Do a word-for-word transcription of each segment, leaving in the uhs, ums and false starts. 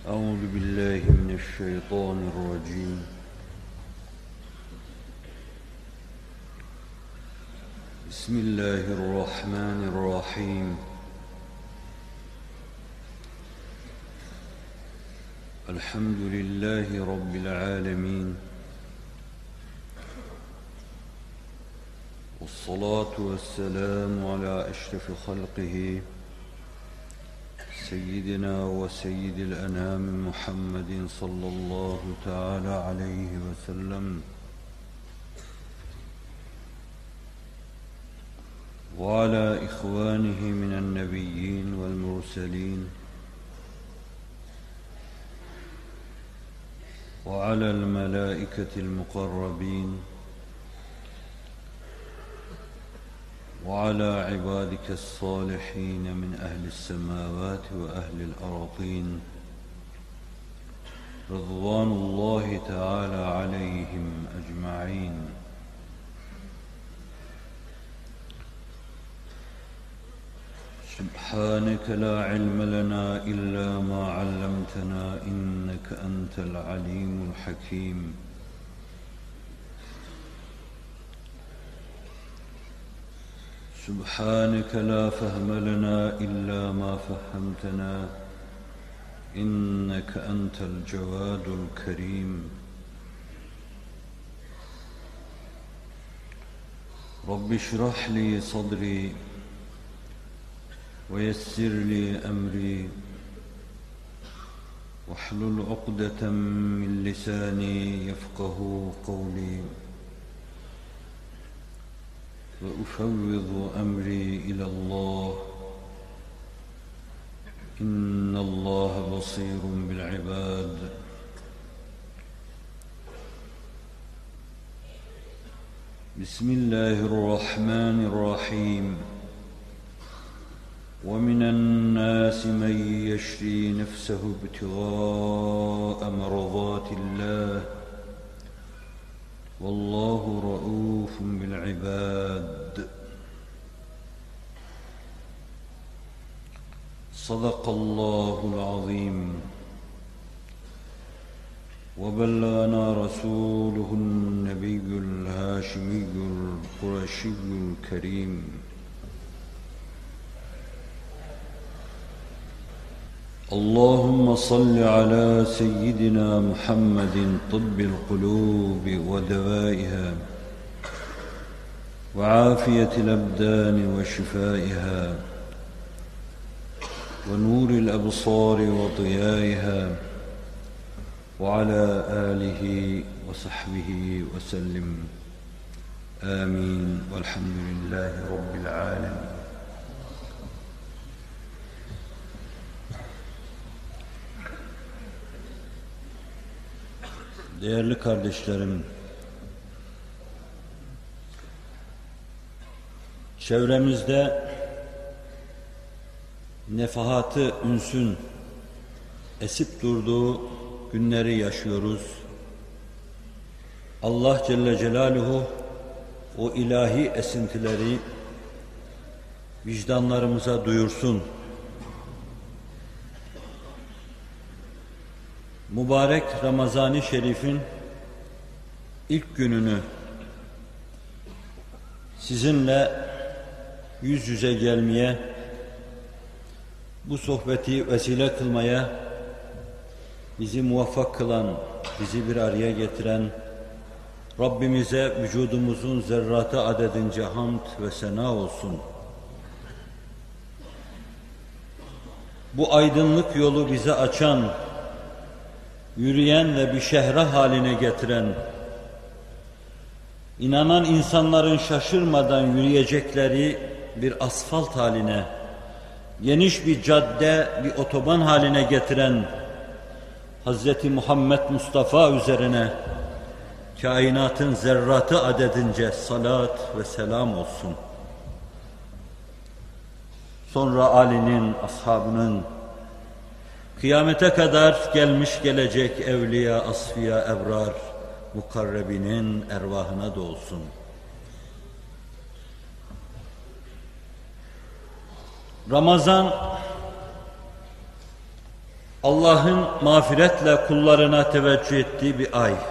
أعوذ بالله من الشيطان الرجيم. بسم الله الرحمن الرحيم. الحمد لله رب العالمين، والصلاة والسلام على أشرف خلقه سيدنا وسيد الأنام محمد صلى الله تعالى عليه وسلم، وعلى إخوانه من النبيين والمرسلين، وعلى الملائكة المقربين، وعلى عبادك الصالحين من أهل السماوات وأهل الأرضين، رضوان الله تعالى عليهم أجمعين. سبحانك لا علم لنا إلا ما علمتنا إنك أنت العليم الحكيم. سبحانك لا فهم لنا إلا ما فهمتنا إنك أنت الجواد الكريم. رب اشرح لي صدري ويسر لي أمري واحلل عقدة من لساني يفقه قولي، وأفوض أمري إلى الله إن الله بصير بالعباد. بسم الله الرحمن الرحيم. ومن الناس من يشري نفسه ابتغاء مرضات الله والله رؤوف بالعباد. صدق الله العظيم. وبلغنا رسوله النبي الهاشمي القرشي الكريم. اللهم صل على سيدنا محمد طب القلوب ودوائها وعافية الأبدان وشفائها ونور الأبصار وضيائها، وعلى آله وصحبه وسلم. آمين والحمد لله رب العالمين. Değerli kardeşlerim, çevremizde nefahatı ünsün esip durduğu günleri yaşıyoruz. Allah Celle Celaluhu o ilahi esintileri vicdanlarımıza duyursun. Mübarek Ramazan-ı Şerif'in ilk gününü sizinle yüz yüze gelmeye, bu sohbeti vesile kılmaya bizi muvaffak kılan, bizi bir araya getiren Rabbimize vücudumuzun zerratı adedince hamd ve sena olsun. Bu aydınlık yolu bize açan, yürüyen ve bir şehre haline getiren, inanan insanların şaşırmadan yürüyecekleri bir asfalt haline, geniş bir cadde, bir otoban haline getiren Hazreti Muhammed Mustafa üzerine kainatın zerratı adedince salat ve selam olsun. Sonra Ali'nin, ashabının, kıyamete kadar gelmiş gelecek evliya, asfiya, ebrar, mukarrebinin ervahına da olsun. Ramazan Allah'ın mağfiretle kullarına teveccüh ettiği bir ay.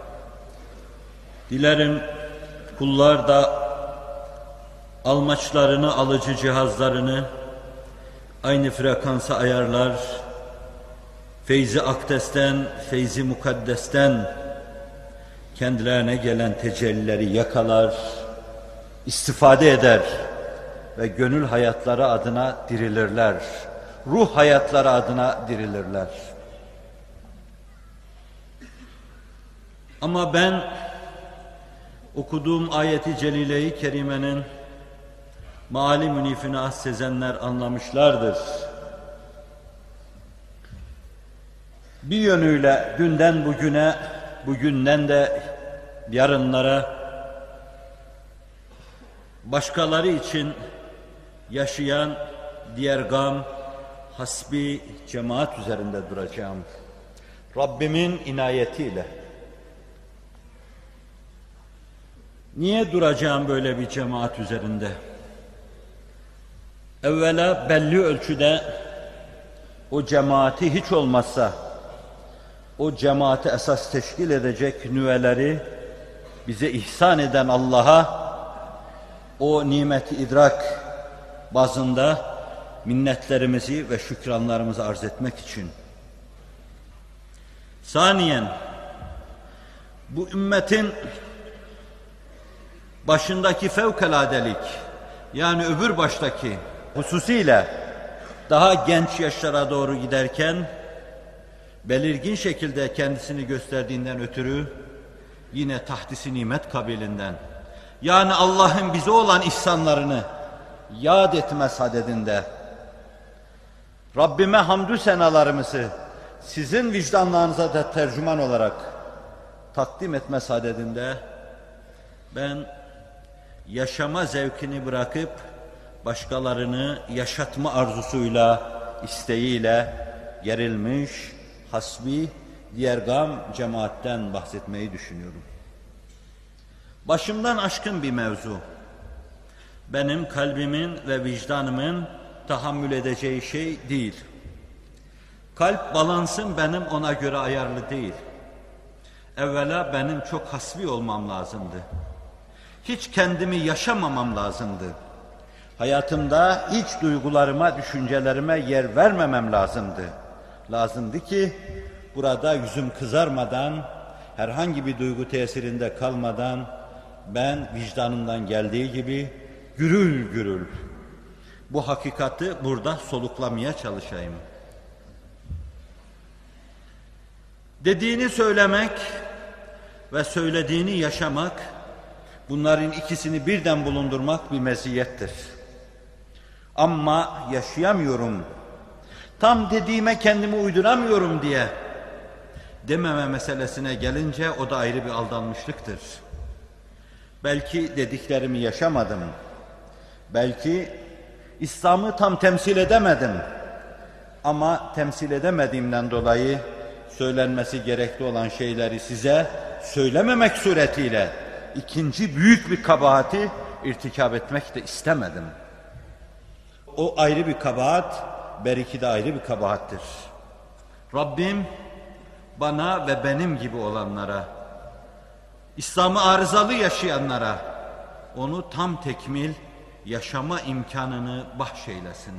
Dilerim kullar da almaçlarını, alıcı cihazlarını aynı frekansa ayarlar, feyzi akdesten, feyzi mukaddesten kendilerine gelen tecellileri yakalar, istifade eder ve gönül hayatları adına dirilirler. Ruh hayatları adına dirilirler. Ama ben okuduğum ayeti celile-i kerimenin maali münifini az sezenler anlamışlardır. Bir yönüyle dünden bugüne, bugünden de yarınlara başkaları için yaşayan diğer gam, hasbi cemaat üzerinde duracağım. Rabbimin inayetiyle. Niye duracağım böyle bir cemaat üzerinde? Evvela belli ölçüde o cemaati hiç olmazsa o cemaati esas teşkil edecek nüveleri bize ihsan eden Allah'a o nimeti idrak bazında minnetlerimizi ve şükranlarımızı arz etmek için. Saniyen, bu ümmetin başındaki fevkaladelik, yani öbür baştaki hususiyle daha genç yaşlara doğru giderken belirgin şekilde kendisini gösterdiğinden ötürü yine tahdis-i nimet kabilinden, yani Allah'ın bize olan ihsanlarını yad etme sadedinde Rabbime hamdü senalarımızı sizin vicdanlarınıza da tercüman olarak takdim etme sadedinde ben yaşama zevkini bırakıp başkalarını yaşatma arzusuyla, isteğiyle gerilmiş, hasbi, diğer gam cemaatten bahsetmeyi düşünüyorum. Başımdan aşkın bir mevzu. Benim kalbimin ve vicdanımın tahammül edeceği şey değil. Kalp balansım benim ona göre ayarlı değil. Evvela benim çok hasbi olmam lazımdı. Hiç kendimi yaşamamam lazımdı. Hayatımda hiç duygularıma, düşüncelerime yer vermemem lazımdı. Lazımdı ki burada yüzüm kızarmadan, herhangi bir duygu tesirinde kalmadan ben vicdanımdan geldiği gibi gürül gürül bu hakikati burada soluklamaya çalışayım. Dediğini söylemek ve söylediğini yaşamak, bunların ikisini birden bulundurmak bir meziyettir. Ama yaşayamıyorum, tam dediğime kendimi uyduramıyorum diye dememe meselesine gelince o da ayrı bir aldanmışlıktır. Belki dediklerimi yaşamadım, belki İslam'ı tam temsil edemedim ama temsil edemediğimden dolayı söylenmesi gerekli olan şeyleri size söylememek suretiyle ikinci büyük bir kabahati irtikab etmek de istemedim. O ayrı bir kabahat, belki de ayrı bir kabahattir. Rabbim bana ve benim gibi olanlara, İslam'ı arızalı yaşayanlara onu tam tekmil yaşama imkanını bahşeylesin.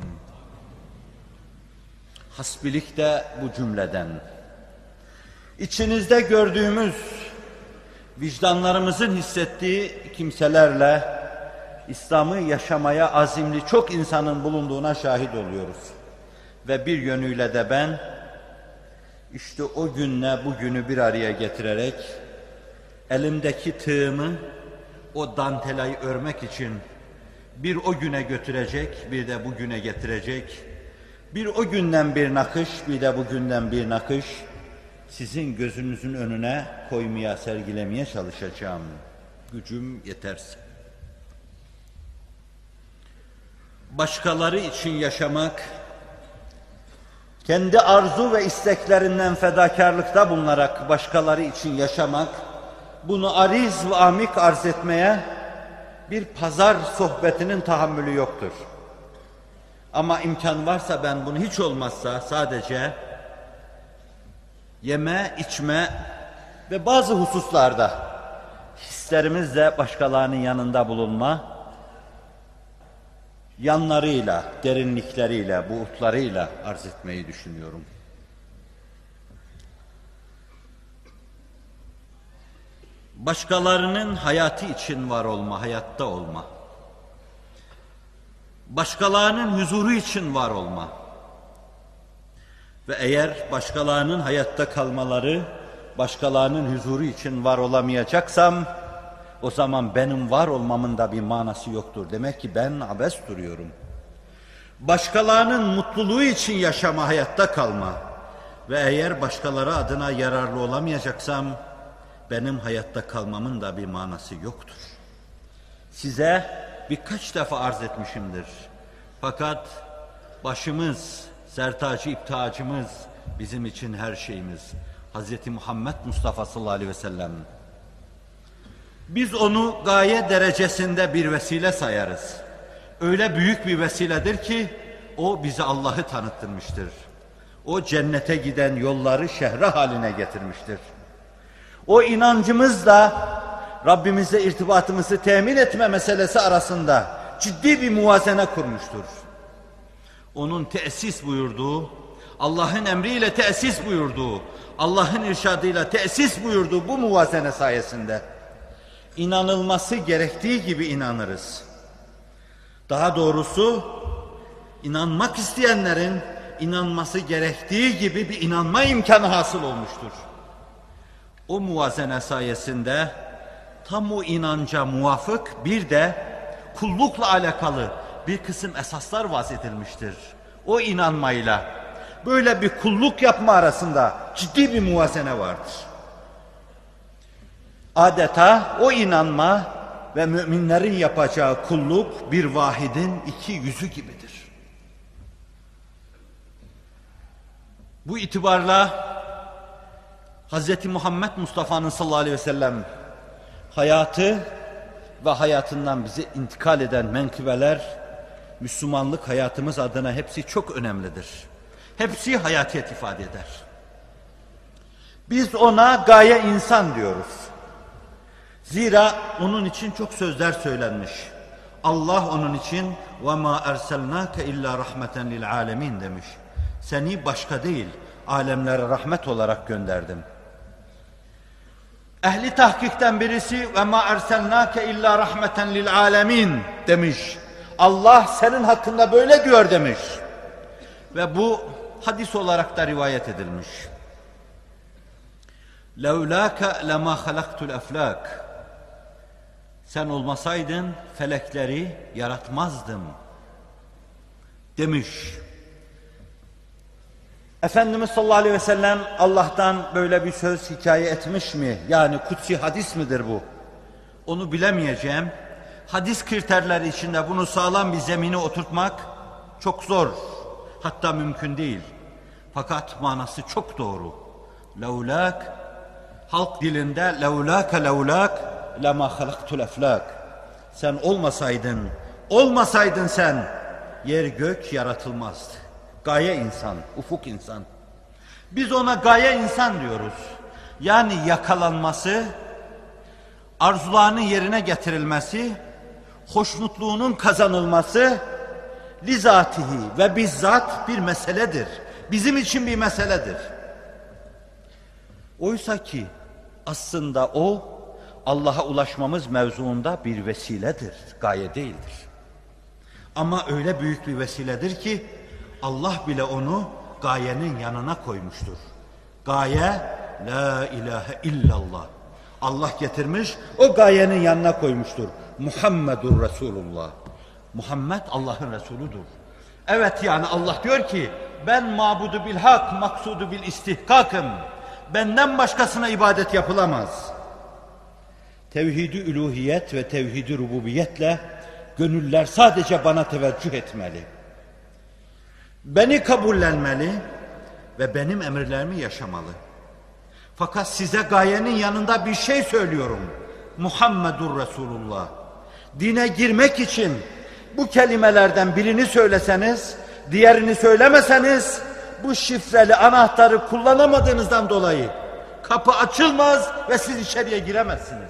Hasbilik de bu cümleden. İçinizde gördüğümüz, vicdanlarımızın hissettiği kimselerle İslam'ı yaşamaya azimli çok insanın bulunduğuna şahit oluyoruz. Ve bir yönüyle de ben işte o günle bugünü bir araya getirerek elimdeki tığımı o dantelayı örmek için bir o güne götürecek, bir de bugüne getirecek, bir o günden bir nakış, bir de bugünden bir nakış sizin gözünüzün önüne koymaya, sergilemeye çalışacağım. Gücüm yeterse. Başkaları için yaşamak, kendi arzu ve isteklerinden fedakarlıkta bulunarak başkaları için yaşamak, bunu ariz ve amik arz etmeye bir pazar sohbetinin tahammülü yoktur. Ama imkan varsa ben bunu hiç olmazsa sadece yeme, içme ve bazı hususlarda hislerimizle başkalarının yanında bulunma, yanlarıyla, derinlikleriyle, buğutlarıyla arz etmeyi düşünüyorum. Başkalarının hayatı için var olma, hayatta olma. Başkalarının huzuru için var olma. Ve eğer başkalarının hayatta kalmaları, başkalarının huzuru için var olamayacaksam, o zaman benim var olmamın da bir manası yoktur. Demek ki ben abes duruyorum. Başkalarının mutluluğu için yaşama, hayatta kalma. Ve eğer başkaları adına yararlı olamayacaksam, benim hayatta kalmamın da bir manası yoktur. Size birkaç defa arz etmişimdir. Fakat başımız, sertacı iptacımız, bizim için her şeyimiz. Hazreti Muhammed Mustafa sallallahu aleyhi ve sellem. Biz onu gaye derecesinde bir vesile sayarız. Öyle büyük bir vesiledir ki o bize Allah'ı tanıttırmıştır. O cennete giden yolları şehre haline getirmiştir. O inancımızla Rabbimizle irtibatımızı temin etme meselesi arasında ciddi bir muvazene kurmuştur. Onun tesis buyurduğu, Allah'ın emriyle tesis buyurduğu, Allah'ın irşadıyla tesis buyurduğu bu muvazene sayesinde inanılması gerektiği gibi inanırız. Daha doğrusu inanmak isteyenlerin inanması gerektiği gibi bir inanma imkanı hasıl olmuştur. O muvazene sayesinde tam o inanca muvafık bir de kullukla alakalı bir kısım esaslar vaz edilmiştir. O inanmayla böyle bir kulluk yapma arasında ciddi bir muvazene vardır. Adeta o inanma ve müminlerin yapacağı kulluk bir vahidin iki yüzü gibidir. Bu itibarla Hazreti Muhammed Mustafa'nın sallallahu aleyhi ve sellem hayatı ve hayatından bize intikal eden menkıbeler, Müslümanlık hayatımız adına hepsi çok önemlidir. Hepsi hayatiyet ifade eder. Biz ona gaye insan diyoruz. Zira onun için çok sözler söylenmiş. Allah onun için وَمَا اَرْسَلْنَاكَ اِلَّا رَحْمَةً لِلْعَالَمِينَ demiş. Seni başka değil, alemlere rahmet olarak gönderdim. Ehli tahkikten birisi وَمَا اَرْسَلْنَاكَ اِلَّا رَحْمَةً لِلْعَالَمِينَ demiş. Allah senin hakkında böyle diyor demiş. Ve bu hadis olarak da rivayet edilmiş. لَوْلَاكَ لَمَا خَلَقْتُ الْاَفْلَاكِ Sen olmasaydın felekleri yaratmazdım demiş. Efendimiz sallallahu aleyhi ve sellem Allah'tan böyle bir söz hikaye etmiş mi? Yani kutsi hadis midir bu? Onu bilemeyeceğim. Hadis kriterleri içinde bunu sağlam bir zemine oturtmak çok zor. Hatta mümkün değil. Fakat manası çok doğru. Levlak, halk dilinde levlâke levlâk lema halaktul eflak. Sen olmasaydın, olmasaydın sen, yer gök yaratılmazdı. Gaye insan, ufuk insan. Biz ona gaye insan diyoruz. Yani yakalanması, arzularının yerine getirilmesi, hoşnutluğunun kazanılması, lizatihi ve bizzat bir meseledir. Bizim için bir meseledir. Oysa ki aslında o Allah'a ulaşmamız mevzuunda bir vesiledir, gaye değildir. Ama öyle büyük bir vesiledir ki Allah bile onu gayenin yanına koymuştur. Gaye la ilahe illallah. Allah getirmiş, o gayenin yanına koymuştur. Muhammedur Resulullah. Muhammed Allah'ın Resuludur. Evet, yani Allah diyor ki ben mabudu bil hak, maksudu bil istihkakım. Benden başkasına ibadet yapılamaz. Tevhid-i üluhiyet ve tevhid-i rububiyetle gönüller sadece bana teveccüh etmeli. Beni kabullenmeli ve benim emirlerimi yaşamalı. Fakat size gayenin yanında bir şey söylüyorum. Muhammedur Resulullah. Dine girmek için bu kelimelerden birini söyleseniz, diğerini söylemeseniz bu şifreli anahtarı kullanamadığınızdan dolayı kapı açılmaz ve siz içeriye giremezsiniz.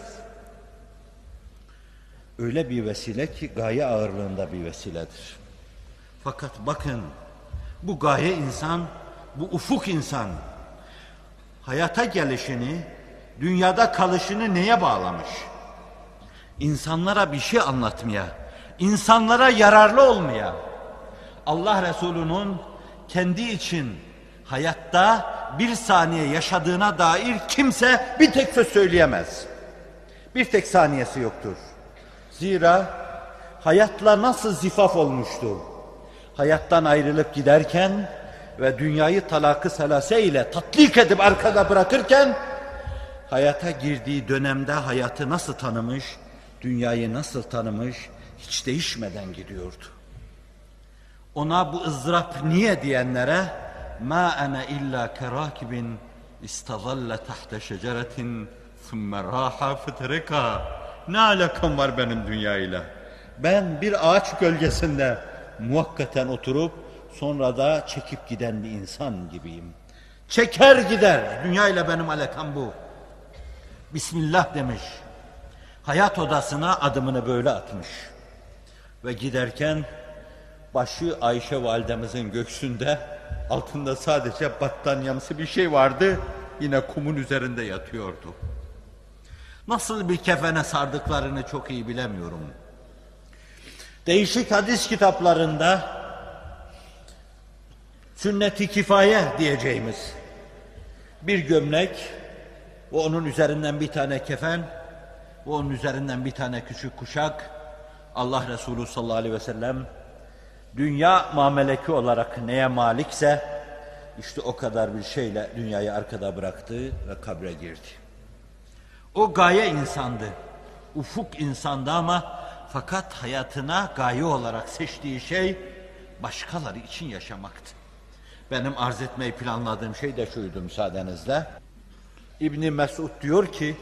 Öyle bir vesile ki gaye ağırlığında bir vesiledir. Fakat bakın, bu gaye insan, bu ufuk insan hayata gelişini, dünyada kalışını neye bağlamış? İnsanlara bir şey anlatmaya, insanlara yararlı olmaya. Allah Resulü'nün kendi için hayatta bir saniye yaşadığına dair kimse bir tek söz söyleyemez. Bir tek saniyesi yoktur. Zira hayatla nasıl zifaf olmuştu? Hayattan ayrılıp giderken ve dünyayı talakı selase ile tatbik edip arkada bırakırken, hayata girdiği dönemde hayatı nasıl tanımış, dünyayı nasıl tanımış, hiç değişmeden gidiyordu. Ona bu ızdırap niye diyenlere, مَا أَنَا إِلَّا كَرَاكِبٍ اِسْتَظَلَّ تَحْتَ شَجَرَةٍ ثُمَّ رَاحَ فَتَرَكَا. Ne alakam var benim dünyayla? Ben bir ağaç gölgesinde muhakkaten oturup sonra da çekip giden bir insan gibiyim. Çeker gider. Dünyayla benim alakam bu. Bismillah demiş. Hayat odasına adımını böyle atmış. Ve giderken başı Ayşe validemizin göğsünde, altında sadece battaniyemsi bir şey vardı. Yine kumun üzerinde yatıyordu. Nasıl bir kefene sardıklarını çok iyi bilemiyorum. Değişik hadis kitaplarında sünnet-i kifaye diyeceğimiz bir gömlek ve onun üzerinden bir tane kefen ve onun üzerinden bir tane küçük kuşak, Allah Resulü sallallahu aleyhi ve sellem dünya mameleki olarak neye malikse işte o kadar bir şeyle dünyayı arkada bıraktı ve kabre girdi. O gaye insandı, ufuk insandı ama fakat hayatına gaye olarak seçtiği şey başkaları için yaşamaktı. Benim arz etmeyi planladığım şey de şuydu müsaadenizle. İbn Mesud diyor ki,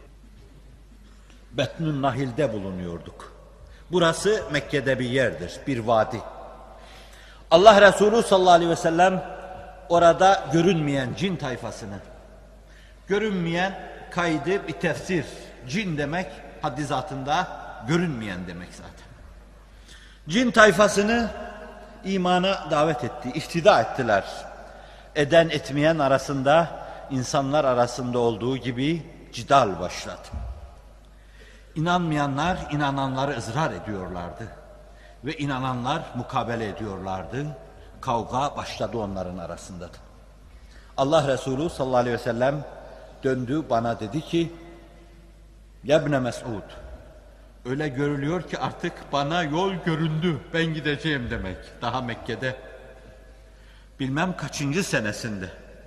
Betnun Nahil'de bulunuyorduk. Burası Mekke'de bir yerdir, bir vadi. Allah Resulü sallallahu aleyhi ve sellem orada görünmeyen cin tayfasını, görünmeyen kaydı bir tefsir, cin demek hadizatında görünmeyen demek zaten. Cin tayfasını imana davet etti, ihtida ettiler. Eden etmeyen arasında, insanlar arasında olduğu gibi cidal başladı. İnanmayanlar inananları ızrar ediyorlardı. Ve inananlar mukabele ediyorlardı. Kavga başladı onların arasında da. Allah Resulü sallallahu aleyhi ve sellem döndü bana dedi ki, Ya İbn Mesud, öyle görülüyor ki artık bana yol göründü, ben gideceğim demek. Daha Mekke'de bilmem kaçıncı senesinde.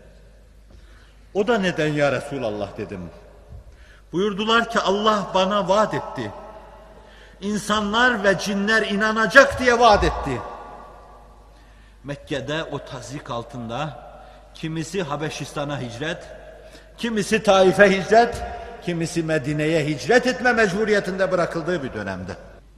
O da neden ya Resulallah dedim. Buyurdular ki Allah bana vaat etti. İnsanlar ve cinler inanacak diye vaat etti. Mekke'de o tazik altında kimisi Habeşistan'a hicret, kimisi Taif'e hicret, kimisi Medine'ye hicret etme mecburiyetinde bırakıldığı bir dönemde.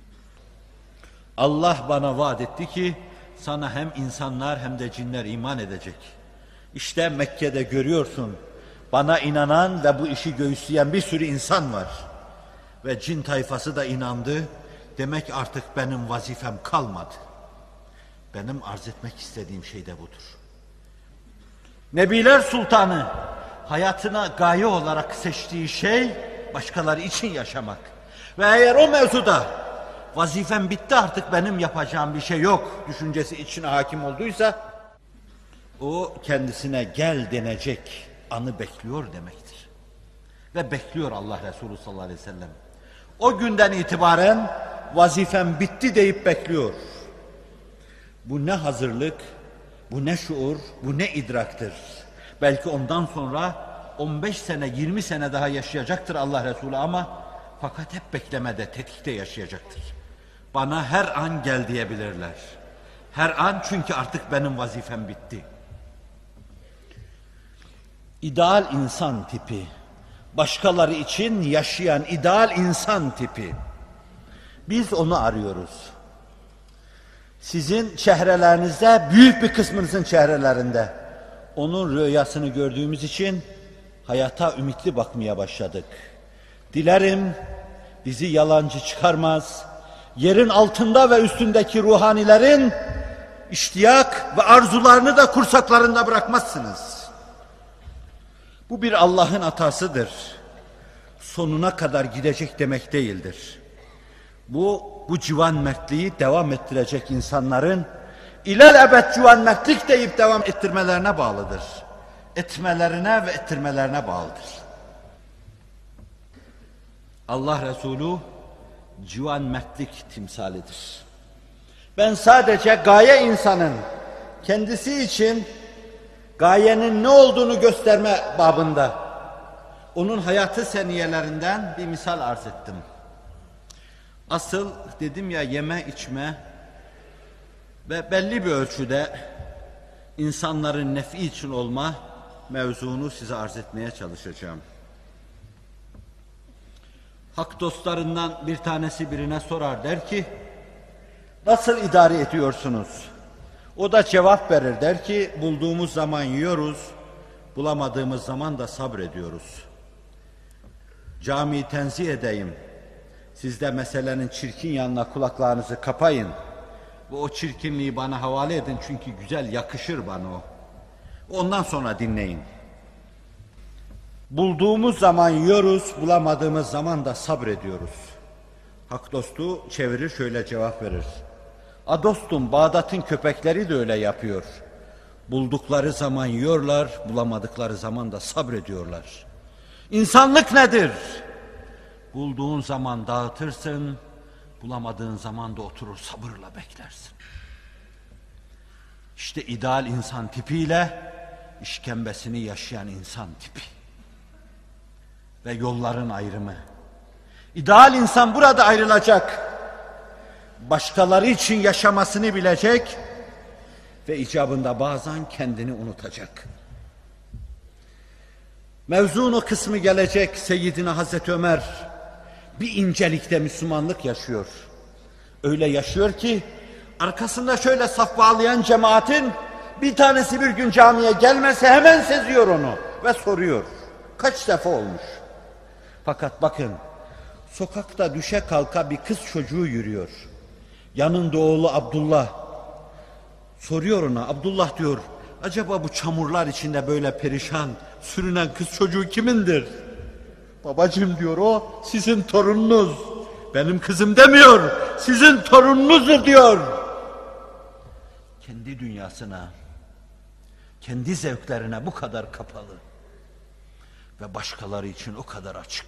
Allah bana vaat etti ki sana hem insanlar hem de cinler iman edecek. İşte Mekke'de görüyorsun, bana inanan ve bu işi göğüsleyen bir sürü insan var. Ve cin tayfası da inandı. Demek artık benim vazifem kalmadı. Benim arz etmek istediğim şey de budur. Nebiler Sultanı hayatına gaye olarak seçtiği şey başkaları için yaşamak. Ve eğer o mevzuda vazifem bitti artık benim yapacağım bir şey yok düşüncesi içine hakim olduysa o kendisine gel denecek anı bekliyor demektir. Ve bekliyor Allah Resulü sallallahu aleyhi ve sellem. O günden itibaren vazifem bitti deyip bekliyor. Bu ne hazırlık, bu ne şuur, bu ne idraktır. Belki ondan sonra on beş sene, yirmi sene daha yaşayacaktır Allah Resulü ama fakat hep beklemede, tetikte yaşayacaktır. Bana her an gel diyebilirler. Her an, çünkü artık benim vazifem bitti. İdeal insan tipi, başkaları için yaşayan ideal insan tipi. Biz onu arıyoruz. Sizin çehrelerinizde, büyük bir kısmınızın çehrelerinde onun rüyasını gördüğümüz için hayata ümitli bakmaya başladık. Dilerim bizi yalancı çıkarmaz, yerin altında ve üstündeki ruhanilerin iştiyak ve arzularını da kursaklarında bırakmazsınız. Bu bir Allah'ın hatasıdır. Sonuna kadar gidecek demek değildir. Bu, bu civan mertliği devam ettirecek insanların ilelebet civan mertlik deyip devam ettirmelerine bağlıdır. Etmelerine ve ettirmelerine bağlıdır. Allah Resulü civan mertlik timsalidir. Ben sadece gaye insanın kendisi için gayenin ne olduğunu gösterme babında onun hayatı seniyelerinden bir misal arz ettim. Asıl dedim ya, yeme içme ve belli bir ölçüde insanların nefi için olma mevzunu size arz etmeye çalışacağım. Hak dostlarından bir tanesi birine sorar, der ki, nasıl idare ediyorsunuz? O da cevap verir, der ki, bulduğumuz zaman yiyoruz, bulamadığımız zaman da sabrediyoruz. Camiyi tenzih edeyim, siz de meselenin çirkin yanına kulaklarınızı kapayın ve o çirkinliği bana havale edin, çünkü güzel yakışır bana o. Ondan sonra dinleyin. Bulduğumuz zaman yiyoruz, bulamadığımız zaman da sabrediyoruz. Hak dostu çevirir, şöyle cevap verir. A dostum, Bağdat'ın köpekleri de öyle yapıyor. Buldukları zaman yiyorlar, bulamadıkları zaman da sabrediyorlar. İnsanlık nedir? Bulduğun zaman dağıtırsın, bulamadığın zaman da oturur sabırla beklersin. İşte ideal insan tipiyle işkembesini yaşayan insan tipi ve yolların ayrımı. İdeal insan burada ayrılacak. Başkaları için yaşamasını bilecek ve icabında bazen kendini unutacak. Mevzunun o kısmı gelecek. Seyyidina Hazreti Ömer bir incelikte Müslümanlık yaşıyor. Öyle yaşıyor ki arkasında şöyle saf bağlayan cemaatin bir tanesi bir gün camiye gelmese hemen seziyor onu ve soruyor. Kaç defa olmuş? Fakat bakın, sokakta düşe kalka bir kız çocuğu yürüyor. Yanında oğlu Abdullah. Soruyor ona, Abdullah diyor, acaba bu çamurlar içinde böyle perişan sürünen kız çocuğu kimindir? Babacığım diyor, o sizin torununuz. Benim kızım demiyor, sizin torununuzdur diyor. Kendi dünyasına, kendi zevklerine bu kadar kapalı ve başkaları için o kadar açık.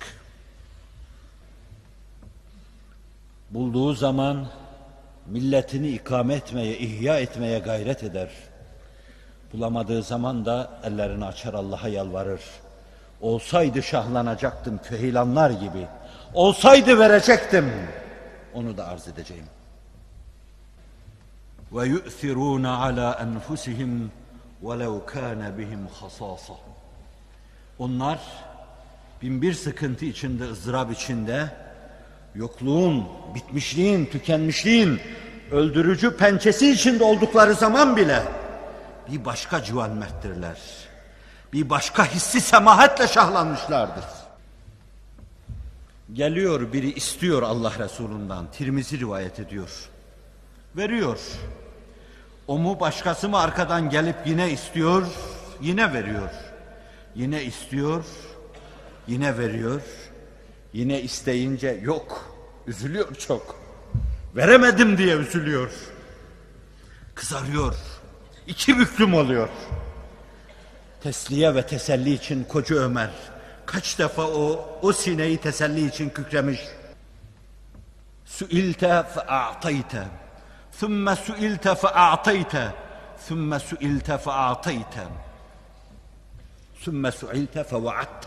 Bulduğu zaman milletini ikame etmeye, ihya etmeye gayret eder. Bulamadığı zaman da ellerini açar, Allah'a yalvarır. Olsaydı şahlanacaktım köheylanlar gibi. Olsaydı verecektim. Onu da arz edeceğim. Ve yu'thirûne alâ enfusihim velev kâne bihim hasâsa. Onlar binbir sıkıntı içinde, ızdırap içinde, yokluğun, bitmişliğin, tükenmişliğin öldürücü pençesi içinde oldukları zaman bile bir başka civan merttirler. Bir başka hissi semahatle şahlanmışlardır. Geliyor biri, istiyor Allah Resulü'nden. Tirmizi rivayet ediyor. Veriyor. O mu başkası mı arkadan gelip yine istiyor, yine veriyor. Yine istiyor, yine veriyor. Yine isteyince yok. Üzülüyor çok. Veremedim diye üzülüyor. Kızarıyor. İki büklüm oluyor. Tesliye ve teselli için koca Ömer kaç defa o o sineyi teselli için kükremiş. Su'ilte fe'a'tayte, thumme su'ilte fe'a'tayte, thumme su'ilte fe'a'tayte, thumme su'ilte fe'va'atte.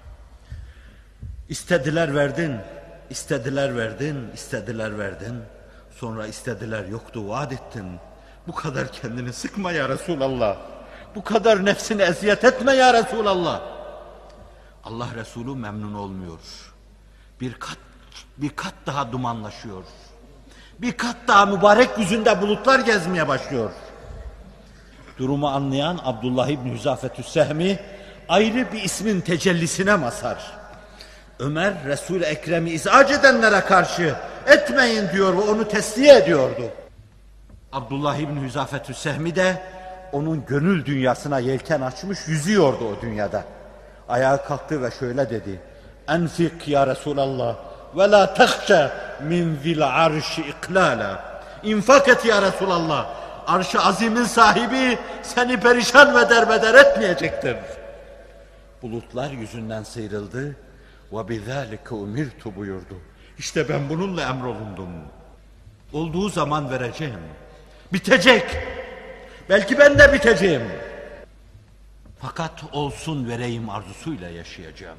İstediler verdin, istediler verdin, istediler verdin. Sonra istediler yoktu, vaat ettin. Bu kadar kendini sıkma ya Resulallah. Bu kadar nefsini eziyet etme ya Resulallah. Allah Resulü memnun olmuyor. Bir kat, bir kat daha dumanlaşıyor. Bir kat daha mübarek yüzünde bulutlar gezmeye başlıyor. Durumu anlayan Abdullah İbni Hüzafetü Sehmi ayrı bir ismin tecellisine mazhar. Ömer Resul-i Ekrem'i izac edenlere karşı etmeyin diyor ve onu tesliye ediyordu. Abdullah İbni Hüzafetü Sehmi de onun gönül dünyasına yelken açmış yüzüyordu o dünyada. Ayağa kalktı ve şöyle dedi: Enfik ya Resulallah ve la tehşe min zil arşi iklala. İnfak et ya Resulallah. Arş-ı azimin sahibi seni perişan ve derbeder etmeyecektir. Bulutlar yüzünden sıyrıldı ve bizalike umirtu buyurdu. İşte ben bununla emrolundum. Olduğu zaman vereceğim. Bitecek. Belki ben de biteceğim. Fakat olsun vereyim arzusuyla yaşayacağım.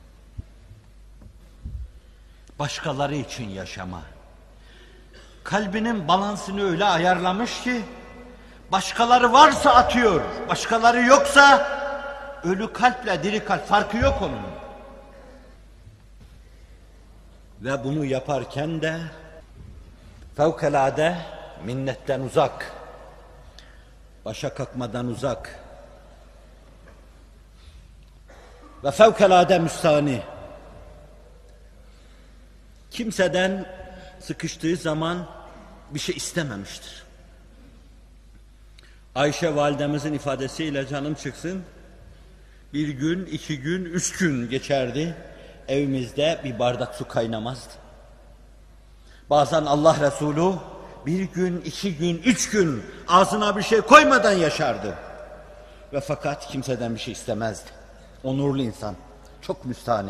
Başkaları için yaşama. Kalbinin balansını öyle ayarlamış ki başkaları varsa atıyor, başkaları yoksa ölü kalple diri kalp farkı yok onun. Ve bunu yaparken de fevkalade minnetten uzak, başa kalkmadan uzak ve fevkalade müstahni. Kimseden sıkıştığı zaman bir şey istememiştir. Ayşe validemizin ifadesiyle canım çıksın, bir gün, iki gün, üç gün geçerdi, evimizde bir bardak su kaynamazdı. Bazen Allah Resulü bir gün, iki gün, üç gün ağzına bir şey koymadan yaşardı. Ve fakat kimseden bir şey istemezdi. Onurlu insan, çok müstahni.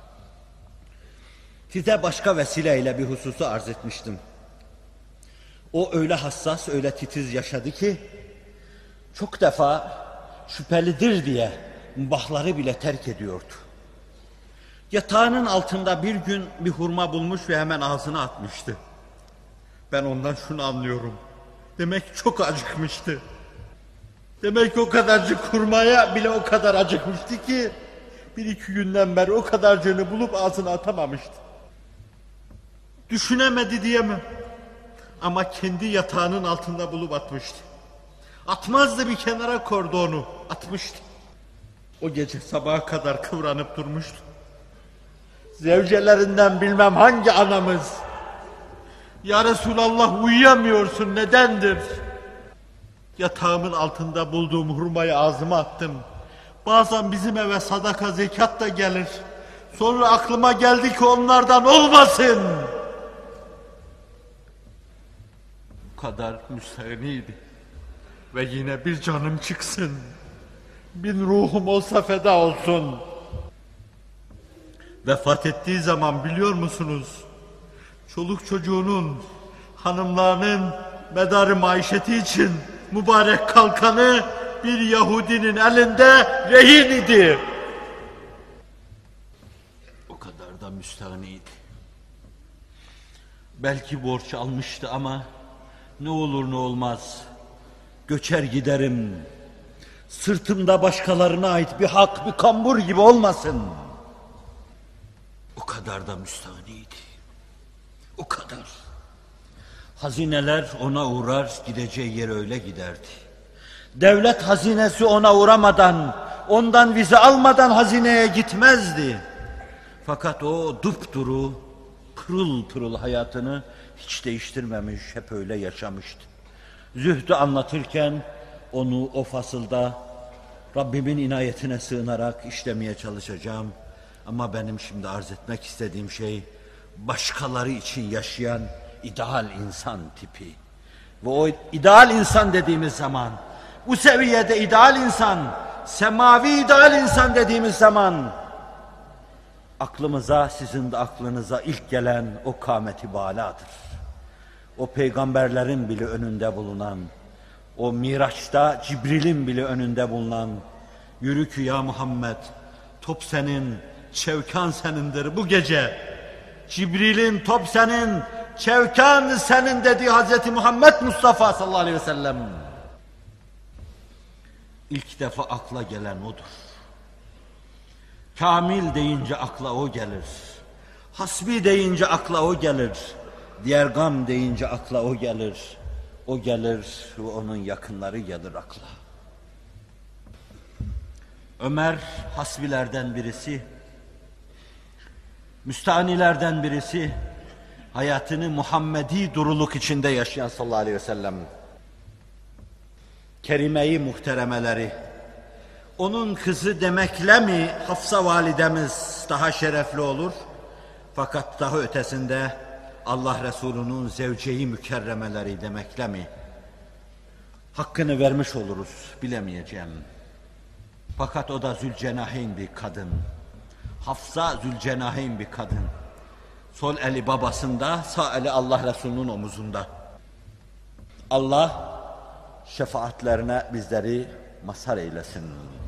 Size başka vesileyle bir hususu arz etmiştim. O öyle hassas, öyle titiz yaşadı ki çok defa şüphelidir diye mübahları bile terk ediyordu. Yatağının altında bir gün bir hurma bulmuş ve hemen ağzına atmıştı. Ben ondan şunu anlıyorum. Demek çok acıkmıştı. Demek o kadarcık hurmaya bile o kadar acıkmıştı ki bir iki günden beri o kadarcığını bulup ağzına atamamıştı. Düşünemedi diyemem. Ama kendi yatağının altında bulup atmıştı. Atmazdı, bir kenara koydu onu. Atmıştı. O gece sabaha kadar kıvranıp durmuştu. Zevcelerinden bilmem hangi anamız, ya Resulallah uyuyamıyorsun, nedendir? Yatağımın altında bulduğum hurmayı ağzıma attım. Bazen bizim eve sadaka zekat da gelir. Sonra aklıma geldi ki onlardan olmasın. Bu kadar müstahıniydi. Ve yine bir canım çıksın, bin ruhum olsa feda olsun. Vefat ettiği zaman biliyor musunuz? Çoluk çocuğunun, hanımlarının medarı maişeti için mübarek kalkanı bir Yahudinin elinde rehin idi. O kadar da müstahıniydi. Belki borç almıştı ama ne olur ne olmaz göçer giderim. Sırtımda başkalarına ait bir hak, bir kambur gibi olmasın. O kadar da müstahıniydi. O kadar. Hazineler ona uğrar, gideceği yere öyle giderdi. Devlet hazinesi ona uğramadan, ondan vize almadan hazineye gitmezdi. Fakat o dupduru, pırıl pırıl hayatını hiç değiştirmemiş, hep öyle yaşamıştı. Zühdü anlatırken onu o fasılda Rabbimin inayetine sığınarak işlemeye çalışacağım. Ama benim şimdi arz etmek istediğim şey başkaları için yaşayan ideal insan tipi. Ve o ideal insan dediğimiz zaman, bu seviyede ideal insan, semavi ideal insan dediğimiz zaman aklımıza, sizin de aklınıza ilk gelen o kâmet-i bâladır. O peygamberlerin bile önünde bulunan, o Miraç'ta Cibril'in bile önünde bulunan, yürü ki ya Muhammed, top senin, çevkan senindir bu gece. Cibril'in top senin, çevkan senin dediği Hazreti Muhammed Mustafa sallallahu aleyhi ve sellem. İlk defa akla gelen odur. Kamil deyince akla o gelir. Hasbi deyince akla o gelir. Diğer gam deyince akla o gelir. O gelir ve onun yakınları gelir akla. Ömer hasbilerden birisi, müstahnilerden birisi, hayatını Muhammedi duruluk içinde yaşayan sallallahu aleyhi ve sellem. Kerime-i muhteremeleri, onun kızı demekle mi Hafsa validemiz daha şerefli olur? Fakat daha ötesinde Allah Resulü'nün zevce-i mükerremeleri demekle mi hakkını vermiş oluruz, bilemeyeceğim. Fakat o da Zülcenaheyn bir kadın. Hafsa Zülcenaheyn bir kadın. Sol eli babasında, sağ eli Allah Resulü'nün omuzunda. Allah şefaatlerine bizleri mazhar eylesin.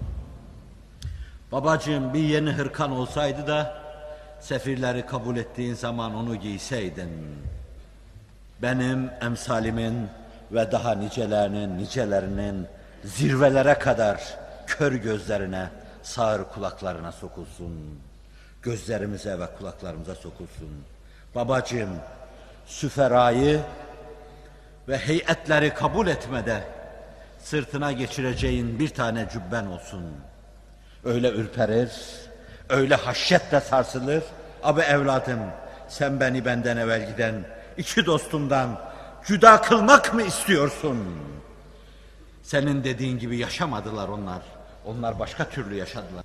Babacığım, bir yeni hırkan olsaydı da sefirleri kabul ettiğin zaman onu giyseydin. Benim emsalimin ve daha nicelerinin, nicelerinin zirvelere kadar kör gözlerine, sağır kulaklarına sokulsun. Gözlerimize ve kulaklarımıza sokulsun. Babacığım, süferayı ve heyetleri kabul etmede sırtına geçireceğin bir tane cübben olsun. Öyle ürperir, öyle haşyetle sarsılır. Abi evladım, sen beni benden evvel giden iki dostumdan cüda kılmak mı istiyorsun? Senin dediğin gibi yaşamadılar onlar. Onlar başka türlü yaşadılar.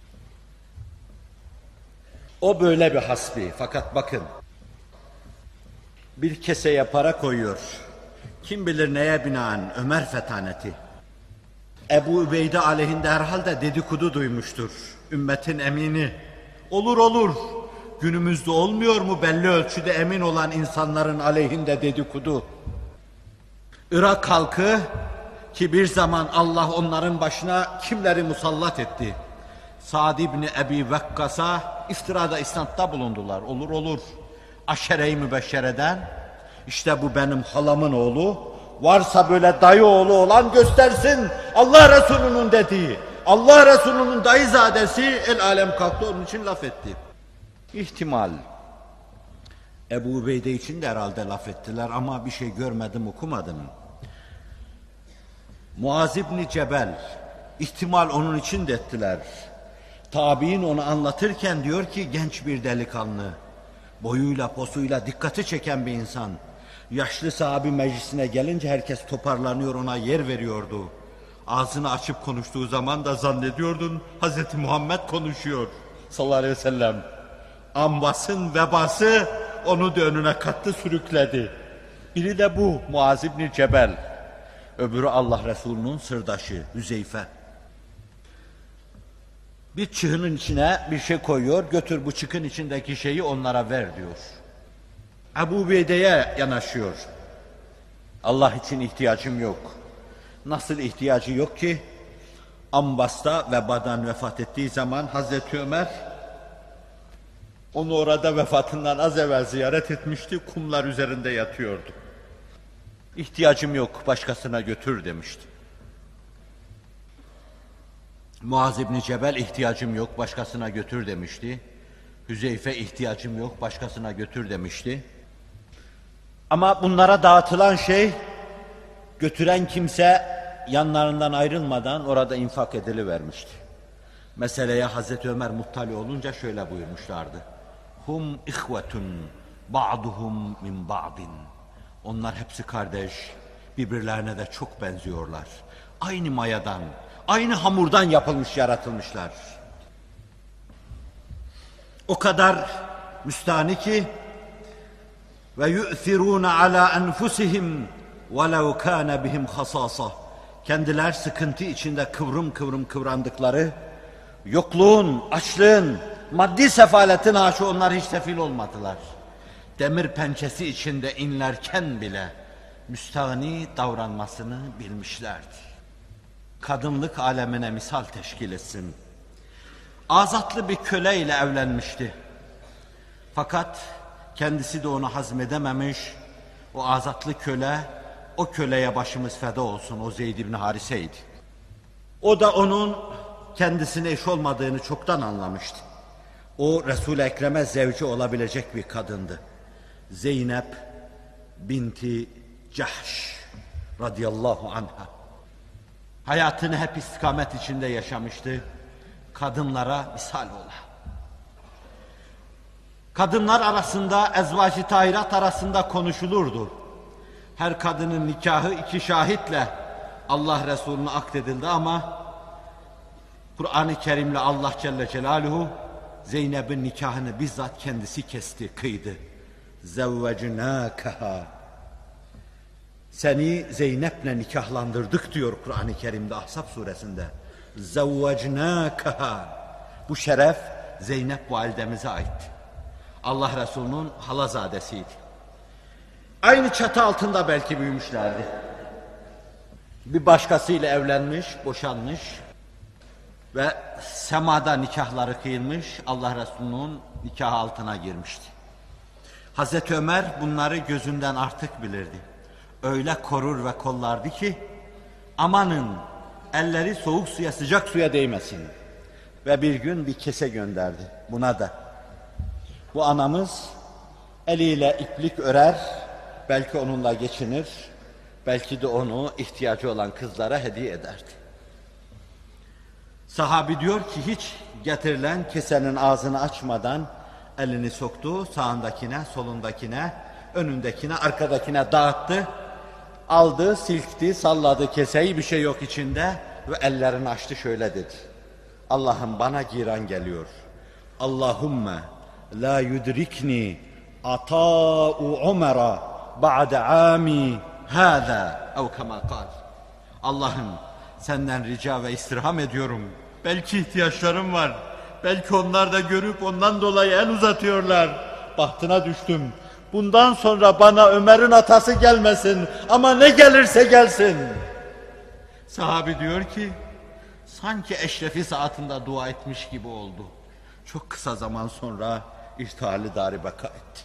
O böyle bir hasbi. Fakat bakın, bir keseye para koyuyor. Kim bilir neye binaen Ömer fetaneti. Ebu Übeyde aleyhinde herhalde dedikodu duymuştur. Ümmetin emini. Olur olur. Günümüzde olmuyor mu belli ölçüde emin olan insanların aleyhinde dedikodu? Irak halkı ki bir zaman Allah onların başına kimleri musallat etti? Sa'd ibn Ebi Vakkas'a iftirada isnatta bulundular. Olur olur. Aşere-i mübeşşereden, işte bu benim halamın oğlu, varsa böyle dayı oğlu olan göstersin. Allah Resulü'nün dediği, Allah Resulü'nün dayızadesi, el alem kalktı onun için laf etti. İhtimal. Ebu Ubeyde için de herhalde laf ettiler ama bir şey görmedim, okumadım. Muaz ibn Cebel, ihtimal onun için de ettiler. Tabi'in onu anlatırken diyor ki genç bir delikanlı, boyuyla posuyla dikkati çeken bir insan. Yaşlı sahabi meclisine gelince herkes toparlanıyor, ona yer veriyordu. Ağzını açıp konuştuğu zaman da zannediyordun Hazreti Muhammed konuşuyor sallallahu aleyhi ve sellem. Ambasın vebası onu da önüne kattı, sürükledi. Biri de bu Muaz ibn Cebel. Öbürü Allah Resulü'nün sırdaşı Hüzeyfe. Bir çıhının içine bir şey koyuyor, götür bu çıkın içindeki şeyi onlara ver diyor. Ebu Ubeyde'ye yanaşıyor. Allah için ihtiyacım yok. Nasıl ihtiyacı yok ki? Ambas'ta vebadan vefat ettiği zaman Hazreti Ömer onu orada vefatından az evvel ziyaret etmişti, kumlar üzerinde yatıyordu. İhtiyacım yok, başkasına götür demişti. Muaz ibn Cebel ihtiyacım yok, başkasına götür demişti. Hüzeyfe ihtiyacım yok, başkasına götür demişti. Ama bunlara dağıtılan şey, götüren kimse yanlarından ayrılmadan orada infak edilivermişti. Meseleye Hazreti Ömer muttali olunca şöyle buyurmuşlardı. Hum ihvetun ba'duhum min ba'din. Onlar hepsi kardeş, birbirlerine de çok benziyorlar. Aynı mayadan, aynı hamurdan yapılmış, yaratılmışlar. O kadar müstahni ki ve yu'thirûne alâ enfusihim velev kâne bihim hasâsa. Kendiler sıkıntı içinde kıvrım kıvrım kıvrandıkları, yokluğun, açlığın, maddi sefaletin haşa onlar hiç sefil olmadılar. Demir pençesi içinde inlerken bile müstahni davranmasını bilmişlerdi. Kadınlık alemine misal teşkil etsin. Azatlı bir köle ile evlenmişti. Fakat kendisi de onu hazmedememiş. O azatlı köle, o köleye başımız feda olsun, o Zeyd ibn Harise'ydi. O da onun kendisine eş olmadığını çoktan anlamıştı. O Resul-i Ekrem'e zevci olabilecek bir kadındı. Zeynep binti Cahş radıyallahu anha. Hayatını hep istikamet içinde yaşamıştı. Kadınlara misal ola. Kadınlar arasında, ezvacı tahirat arasında konuşulurdu. Her kadının nikahı iki şahitle Allah Resulü'ne akdedildi ama Kur'an-ı Kerim'le Allah Celle Celaluhu Zeynep'in nikahını bizzat kendisi kesti, kıydı. Zevvecnâkeha. Seni Zeynep'le nikahlandırdık diyor Kur'an-ı Kerim'de Ahzab suresinde. Zevvecnâkeha. Bu şeref Zeynep validemize ait. Allah Resulü'nün halazadesiydi. Aynı çatı altında belki büyümüşlerdi. Bir başkasıyla evlenmiş, boşanmış ve semada nikahları kıyılmış, Allah Resulü'nün nikahı altına girmişti. Hazreti Ömer bunları gözünden artık bilirdi. Öyle korur ve kollardı ki, amanın elleri soğuk suya, sıcak suya değmesin. Ve bir gün bir kese gönderdi buna da. Bu anamız eliyle iplik örer, belki onunla geçinir, belki de onu ihtiyacı olan kızlara hediye ederdi. Sahabi diyor ki hiç getirilen kesenin ağzını açmadan elini soktu, sağındakine, solundakine, önündekine, arkadakine dağıttı. Aldı, silkti, salladı keseyi, bir şey yok içinde ve ellerini açtı, şöyle dedi. Allah'ım bana giran geliyor. Allahümme la yudrikni ata'u Umer'a ba'de ami hâzâ ev kemâ kâl. Allah'ım senden rica ve istirham ediyorum. Belki ihtiyaçlarım var. Belki onlar da görüp ondan dolayı el uzatıyorlar. Bahtına düştüm. Bundan sonra bana Ömer'in atası gelmesin ama ne gelirse gelsin. Sahabi diyor ki sanki eşrefi saatinde dua etmiş gibi oldu. Çok kısa zaman sonra irtihali dari beka etti.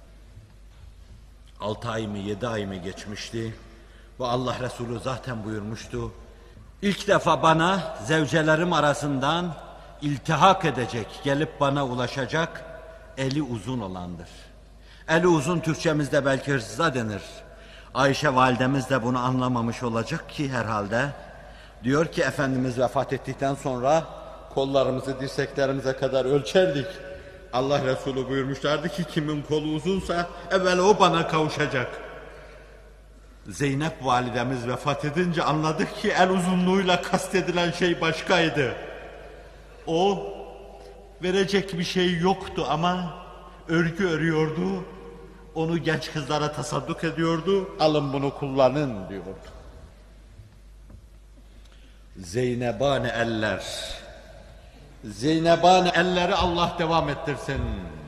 Altı ay mı yedi ay mı geçmişti ve Allah Resulü zaten buyurmuştu. İlk defa bana zevcelerim arasından iltihak edecek, gelip bana ulaşacak eli uzun olandır. Eli uzun Türkçemizde belki hırsıza denir. Ayşe validemiz de bunu anlamamış olacak ki herhalde. Diyor ki Efendimiz vefat ettikten sonra kollarımızı dirseklerimize kadar ölçerdik. Allah Resulü buyurmuşlardı ki kimin kolu uzunsa evvel o bana kavuşacak. Zeynep validemiz vefat edince anladık ki el uzunluğuyla kastedilen şey başkaydı. O verecek bir şey yoktu ama örgü örüyordu. Onu genç kızlara tasadduk ediyordu. Alın bunu kullanın diyordu. Zeynebane eller. Zeynebane elleri Allah devam ettirsin.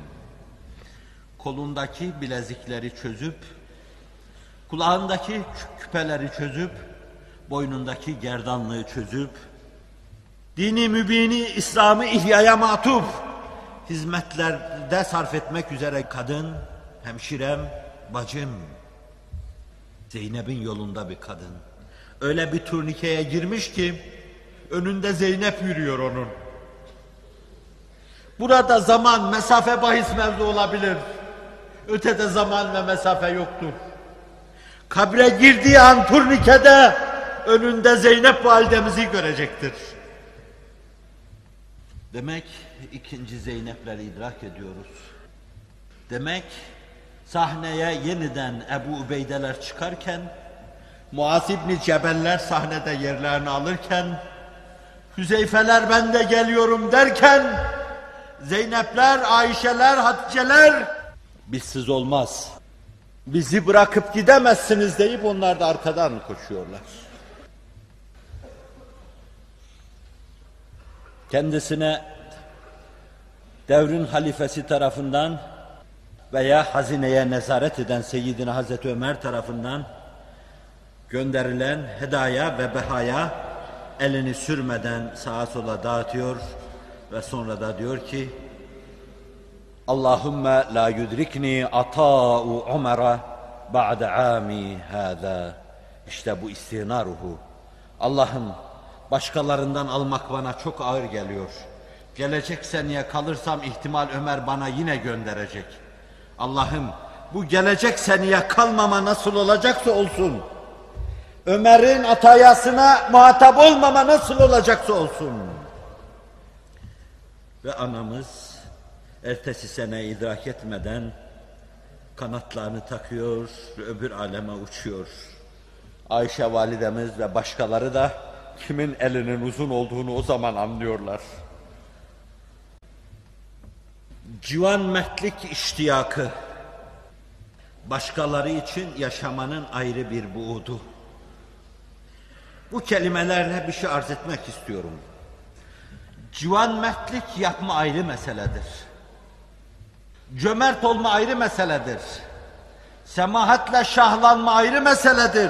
Kolundaki bilezikleri çözüp, kulağındaki küpeleri çözüp, boynundaki gerdanlığı çözüp, dini mübini İslam'ı ihyaya matuf hizmetlerde sarf etmek üzere kadın, hemşirem, bacım, Zeynep'in yolunda bir kadın. Öyle bir turnikeye girmiş ki önünde Zeynep yürüyor onun. Burada zaman, mesafe bahis mevzu olabilir. Ötede zaman ve mesafe yoktur. Kabre girdiği an turnikede önünde Zeynep validemizi görecektir. Demek ikinci Zeynep'leri idrak ediyoruz. Demek sahneye yeniden Ebu Ubeyde'ler çıkarken, Muaz İbni Cebel'ler sahnede yerlerini alırken, Hüzeyfe'ler ben de geliyorum derken, Zeynep'ler, Ayşe'ler, Hatice'ler bizsiz olmaz, bizi bırakıp gidemezsiniz deyip onlar da arkadan koşuyorlar. Kendisine devrin halifesi tarafından veya hazineye nezaret eden Seyyidina Hazreti Ömer tarafından gönderilen hedaya ve behaya elini sürmeden sağa sola dağıtıyor ve sonra da diyor ki Allahümme la yudrikni ata'u Umer'a ba'de ami hâzâ. İşte bu istihna ruhu. Allah'ım başkalarından almak bana çok ağır geliyor. Gelecek seneye kalırsam ihtimal Ömer bana yine gönderecek. Allah'ım bu gelecek seneye kalmama nasıl olacaksa olsun. Ömer'in atayasına muhatap olmama nasıl olacaksa olsun. Ve anamız ertesi sene idrak etmeden kanatlarını takıyor ve öbür aleme uçuyor. Ayşe validemiz ve başkaları da kimin elinin uzun olduğunu o zaman anlıyorlar. Civan mertlik iştiyakı, başkaları için yaşamanın ayrı bir buğdu. Bu kelimelerle bir şey arz etmek istiyorum. Civan mertlik yapma ayrı meseledir. Cömert olma ayrı meseledir. Semahatle şahlanma ayrı meseledir.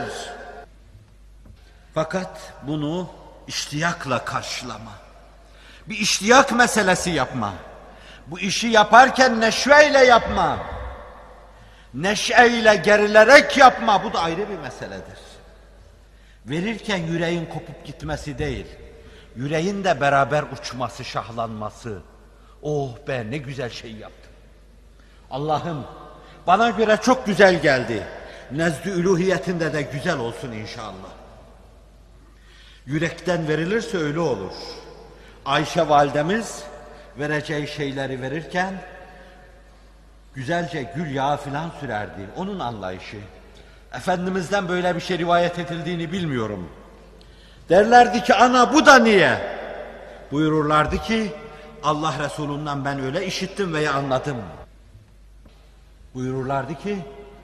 Fakat bunu iştiyakla karşılama. Bir iştiyak meselesi yapma. Bu işi yaparken neşveyle yapma. Neşeyle gerilerek yapma. Bu da ayrı bir meseledir. Verirken yüreğin kopup gitmesi değil, yüreğin de beraber uçması, şahlanması. Oh be ne güzel şey yaptım. Allah'ım bana göre çok güzel geldi. Nezdü üluhiyetinde de güzel olsun inşallah. Yürekten verilirse öyle olur. Ayşe validemiz vereceği şeyleri verirken güzelce gül yağı filan sürerdi. Onun anlayışı. Efendimiz'den böyle bir şey rivayet edildiğini bilmiyorum. Derlerdi ki ana bu da niye? Buyururlardı ki Allah Resulü'nden ben öyle işittim veya anladım. Buyururlardı ki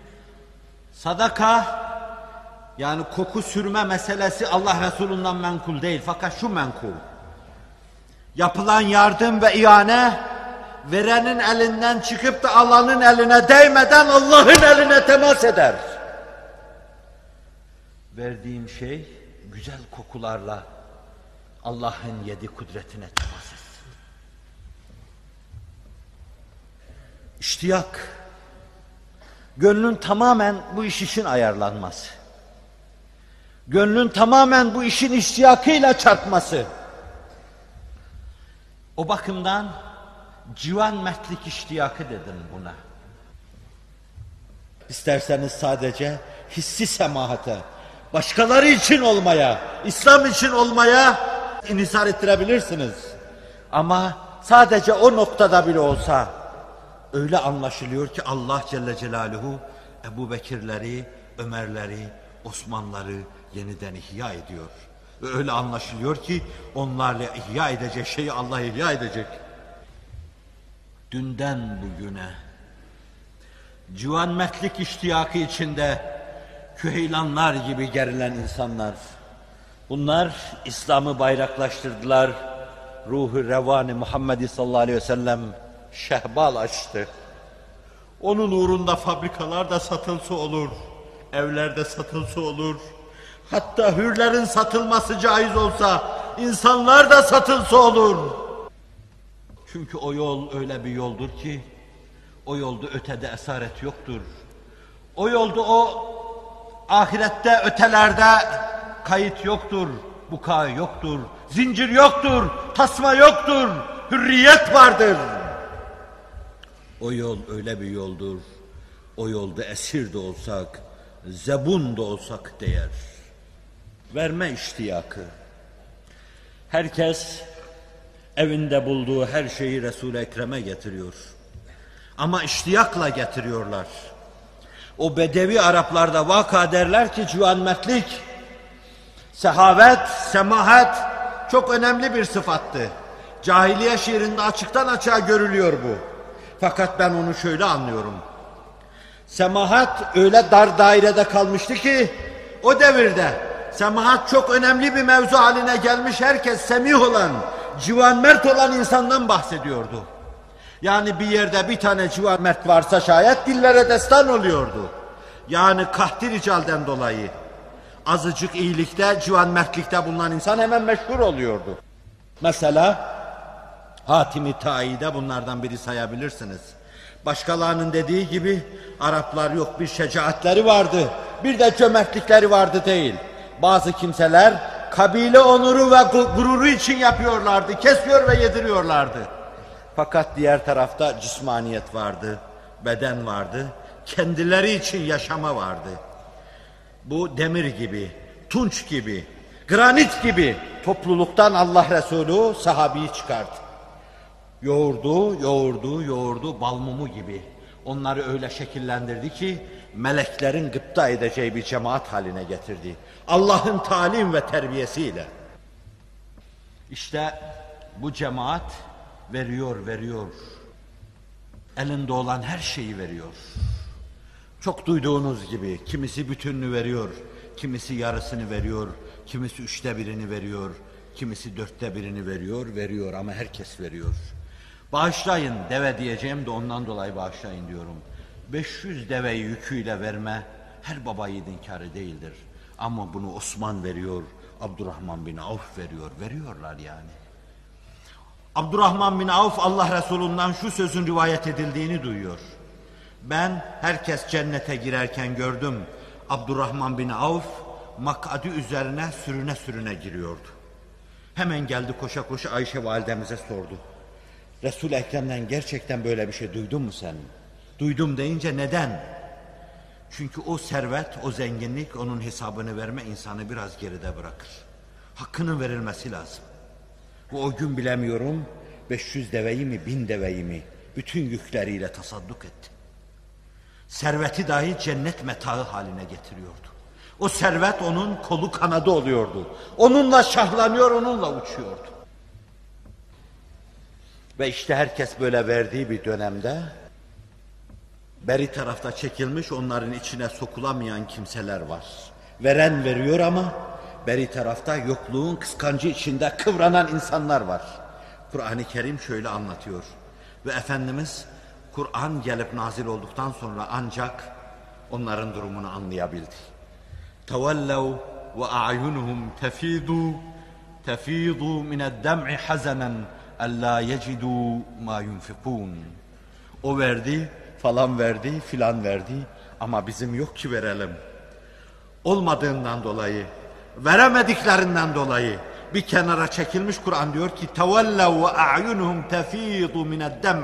sadaka yani koku sürme meselesi Allah Resulü'nden menkul değil fakat şu menkul. Yapılan yardım ve ihane verenin elinden çıkıp da alanın eline değmeden Allah'ın eline temas eder. Verdiğim şey güzel kokularla Allah'ın yedi kudretine temas etsin. İştiyak, gönlün tamamen bu iş için ayarlanması. Gönlün tamamen bu işin iştiyakıyla çarpması. O bakımdan civan mertlik iştiyakı dedim buna. İsterseniz sadece hissi semahate, başkaları için olmaya, İslam için olmaya inhisar ettirebilirsiniz. Ama sadece o noktada bile olsa öyle anlaşılıyor ki Allah Celle Celaluhu Ebu Bekirleri, Ömerleri, Osmanları yeniden ihya ediyor. Ve öyle anlaşılıyor ki onlarla ihya edecek şeyi Allah ihya edecek. Dünden bugüne civan mertlik iştiyakı içinde küheylanlar gibi gerilen insanlar. Bunlar İslam'ı bayraklaştırdılar. Ruhu revan-ı Muhammed sallallahu aleyhi ve sellem şehbal açtı. Onun uğrunda fabrikalar da satılsa olur, evlerde satılsa olur. Hatta hürlerin satılması caiz olsa, insanlar da satılsa olur. Çünkü o yol öyle bir yoldur ki, o yolda ötede esaret yoktur. O yolda o ahirette, ötelerde kayıt yoktur, buka yoktur, zincir yoktur, tasma yoktur, hürriyet vardır. O yol öyle bir yoldur, o yolda esir de olsak, zebun da olsak değer. Verme iştiyakı. Herkes evinde bulduğu her şeyi Resul-i Ekrem'e getiriyor. Ama iştiyakla getiriyorlar. O Bedevi Araplarda vaka derler ki civanmertlik, sehavet, semahat çok önemli bir sıfattı. Cahiliye şiirinde açıktan açığa görülüyor bu. Fakat ben onu şöyle anlıyorum. Semahat öyle dar dairede kalmıştı ki o devirde semahat çok önemli bir mevzu haline gelmiş, herkes semih olan, civanmert olan insandan bahsediyordu. Yani bir yerde bir tane civanmert varsa şayet dillere destan oluyordu. Yani kahti ricalden dolayı azıcık iyilikte, civanmertlikte bulunan insan hemen meşhur oluyordu. Mesela Hatim-i Ta'i'de bunlardan biri sayabilirsiniz. Başkalarının dediği gibi Araplar yok bir şecaatleri vardı, bir de cömertlikleri vardı değil. Bazı kimseler kabile onuru ve gururu için yapıyorlardı, kesiyor ve yediriyorlardı. Fakat diğer tarafta cismaniyet vardı, beden vardı, kendileri için yaşama vardı. Bu demir gibi, tunç gibi, granit gibi topluluktan Allah Resulü sahabeyi çıkardı. Yoğurdu, yoğurdu, yoğurdu, bal mumu gibi. Onları öyle şekillendirdi ki meleklerin gıpta edeceği bir cemaat haline getirdi. Allah'ın talim ve terbiyesiyle. İşte bu cemaat veriyor, veriyor. Elinde olan her şeyi veriyor. Çok duyduğunuz gibi kimisi bütününü veriyor, kimisi yarısını veriyor, kimisi üçte birini veriyor, kimisi dörtte birini veriyor, veriyor ama herkes veriyor. Bağışlayın deve diyeceğim de ondan dolayı bağışlayın diyorum. beş yüz deveyi yüküyle verme her baba yiğidin kârı değildir. Ama bunu Osman veriyor, Abdurrahman bin Avf veriyor, veriyorlar yani. Abdurrahman bin Avf Allah Resulü'nden şu sözün rivayet edildiğini duyuyor. Ben herkes cennete girerken gördüm. Abdurrahman bin Avf makadi üzerine sürüne sürüne giriyordu. Hemen geldi koşa koşa Ayşe validemize sordu. Resul-i Ekrem'den gerçekten böyle bir şey duydun mu sen? Duydum deyince neden? Çünkü o servet, o zenginlik, onun hesabını verme insanı biraz geride bırakır. Hakkının verilmesi lazım. Bu o gün bilemiyorum beş yüz deveyi mi, bin deveyi mi bütün yükleriyle tasadduk etti. Serveti dahi cennet metaı haline getiriyordu. O servet onun kolu kanadı oluyordu. Onunla şahlanıyor, onunla uçuyordu. Ve işte herkes böyle verdiği bir dönemde beri tarafta çekilmiş, onların içine sokulamayan kimseler var. Veren veriyor ama beri tarafta yokluğun kıskancı içinde kıvranan insanlar var. Kur'an-ı Kerim şöyle anlatıyor. Ve Efendimiz Kur'an gelip nazil olduktan sonra ancak onların durumunu anlayabildi. Tevellev ve a'yunuhum tefidu tefidu mined-dem'i hazanen alla yecidu ma yunfikun. O verdi, falan verdi, filan verdi ama bizim yok ki verelim. Olmadığından dolayı, veremediklerinden dolayı bir kenara çekilmiş. Kur'an diyor ki tevellev ve a'yunuhum tefidu mined-dem'.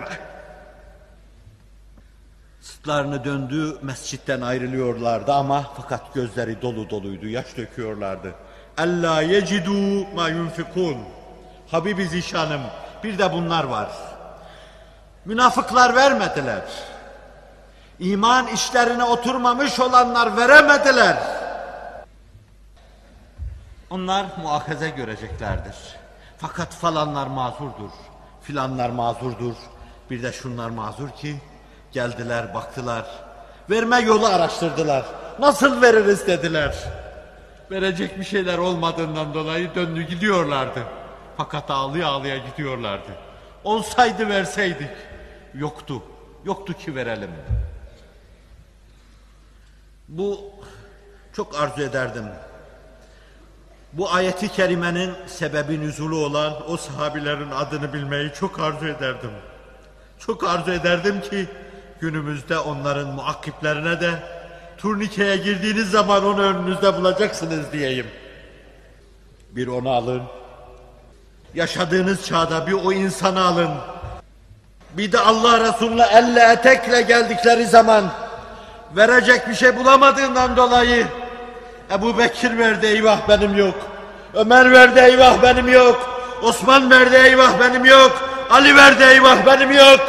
Sırtlarını döndü, mescitten ayrılıyorlardı ama fakat gözleri dolu doluydu, yaş döküyorlardı. Alla yecidu ma yunfikun. Habibi Zişanım, bir de bunlar var. Münafıklar vermediler. İman işlerine oturmamış olanlar veremediler. Onlar muakaze göreceklerdir. Fakat falanlar mazurdur, filanlar mazurdur. Bir de şunlar mazur ki geldiler, baktılar. Verme yolu araştırdılar. Nasıl veririz dediler. Verecek bir şeyler olmadığından dolayı döndü gidiyorlardı. Fakat ağlıya ağlıya gidiyorlardı. Olsaydı verseydik. Yoktu. Yoktu ki verelim. Bu çok arzu ederdim. Bu ayeti kerimenin sebebi nüzulu olan o sahabilerin adını bilmeyi çok arzu ederdim. Çok arzu ederdim ki günümüzde onların muakkiplerine de turnikeye girdiğiniz zaman onu önünüzde bulacaksınız diyeyim. Bir onu alın. Yaşadığınız çağda bir o insanı alın. Bir de Allah Resulü'ne elle etekle geldikleri zaman verecek bir şey bulamadığından dolayı Ebu Bekir verdi, eyvah benim yok. Ömer verdi, eyvah benim yok. Osman verdi, eyvah benim yok. Ali verdi, eyvah benim yok.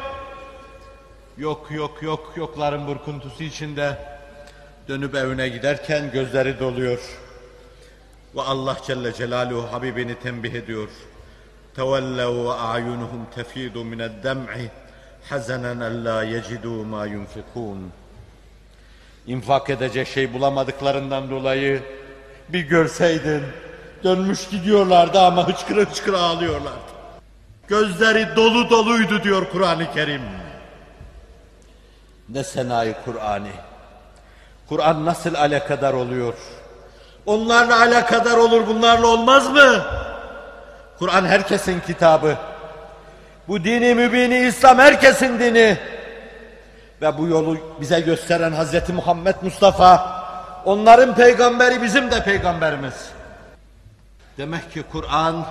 Yok yok yok yokların burkuntusu içinde dönüp evine giderken gözleri doluyor. Ve Allah Celle Celaluhu Habibini tembih ediyor. Tevellev ve a'yunuhum tefidu mined-dem'i hazanen alla yecidu ma yunfikun. İnfak edecek şey bulamadıklarından dolayı bir görseydin dönmüş gidiyorlardı ama hıçkıra hıçkıra ağlıyorlardı. Gözleri dolu doluydu diyor Kur'an-ı Kerim. Ne senayi Kur'an'ı. Kur'an nasıl alakadar oluyor? Onlarla alakadar olur, bunlarla olmaz mı? Kur'an herkesin kitabı. Bu dini mübini İslam herkesin dini. Ve bu yolu bize gösteren Hazreti Muhammed Mustafa, onların peygamberi bizim de peygamberimiz. Demek ki Kur'an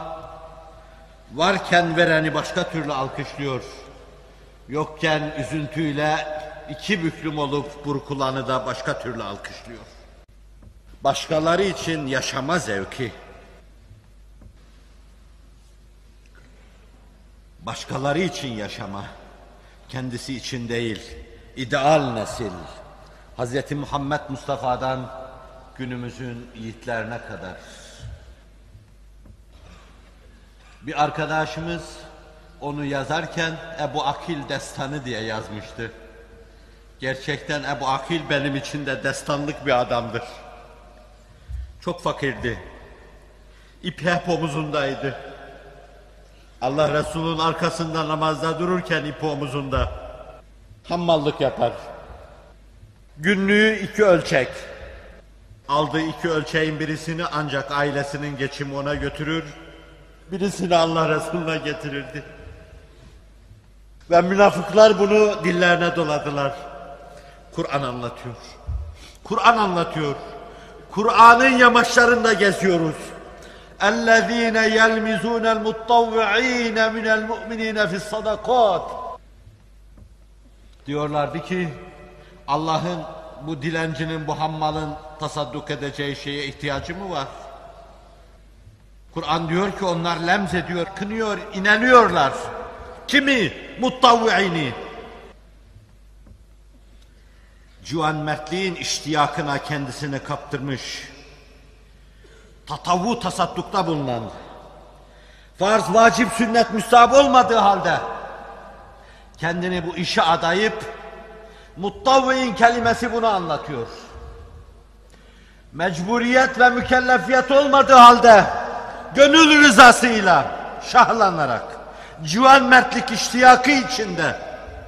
varken vereni başka türlü alkışlıyor. Yokken üzüntüyle iki büklüm olup burkulanı da başka türlü alkışlıyor. Başkaları için yaşama zevki, başkaları için yaşama, kendisi için değil, ideal nesil, Hazreti Muhammed Mustafa'dan günümüzün yiğitlerine kadar. Bir arkadaşımız onu yazarken Ebu Akil destanı diye yazmıştı. Gerçekten Ebu Akil benim için de destanlık bir adamdır. Çok fakirdi. İpi hep omuzundaydı. Allah Resulü'nün arkasında namazda dururken ipi omuzunda. Hammallık yapar. Günlüğü iki ölçek. Aldığı iki ölçeğin birisini ancak ailesinin geçimi ona götürür, birisini Allah Resulü'ne getirirdi. Ve münafıklar bunu dillerine doladılar. Kur'an anlatıyor. Kur'an anlatıyor. Kur'an'ın yamaçlarında geziyoruz. اَلَّذ۪ينَ يَلْمِزُونَ الْمُطَّوِّع۪ينَ مِنَ الْمُؤْمِن۪ينَ فِي الصَّدَقَاتِ Diyorlardı ki Allah'ın bu dilencinin, bu hammalın tasadduk edeceği şeye ihtiyacı mı var? Kur'an diyor ki onlar lemz ediyor, kınıyor, ineliyorlar. Kimi? Muttavvi'ini. Civan mertliğin iştiyakına kendisini kaptırmış, tatavvu tasaddukta bulunan, farz, vacip, sünnet, müstahap olmadığı halde kendini bu işe adayıp, muttavvi'in kelimesi bunu anlatıyor. Mecburiyet ve mükellefiyet olmadığı halde gönül rızasıyla şahlanarak, civan mertlik iştiyakı içinde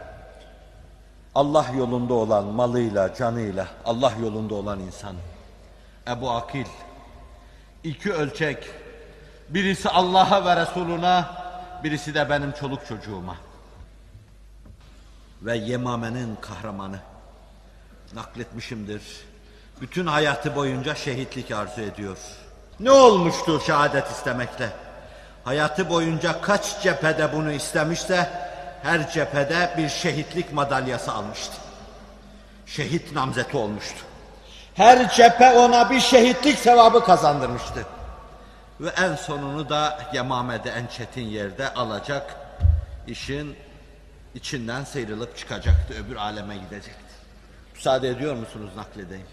Allah yolunda olan malıyla, canıyla Allah yolunda olan insan. Ebu Akil, iki ölçek, birisi Allah'a ve Resuluna, birisi de benim çoluk çocuğuma. Ve Yemame'nin kahramanı, nakletmişimdir. Bütün hayatı boyunca şehitlik arzu ediyor. Ne olmuştu şehadet istemekle? Hayatı boyunca kaç cephede bunu istemişse, her cephede bir şehitlik madalyası almıştı. Şehit namzeti olmuştu. Her cephe ona bir şehitlik sevabı kazandırmıştı. Ve en sonunu da Yemame'de, en çetin yerde alacak, işin içinden sıyrılıp çıkacaktı, öbür aleme gidecekti. Müsaade ediyor musunuz nakledeyim?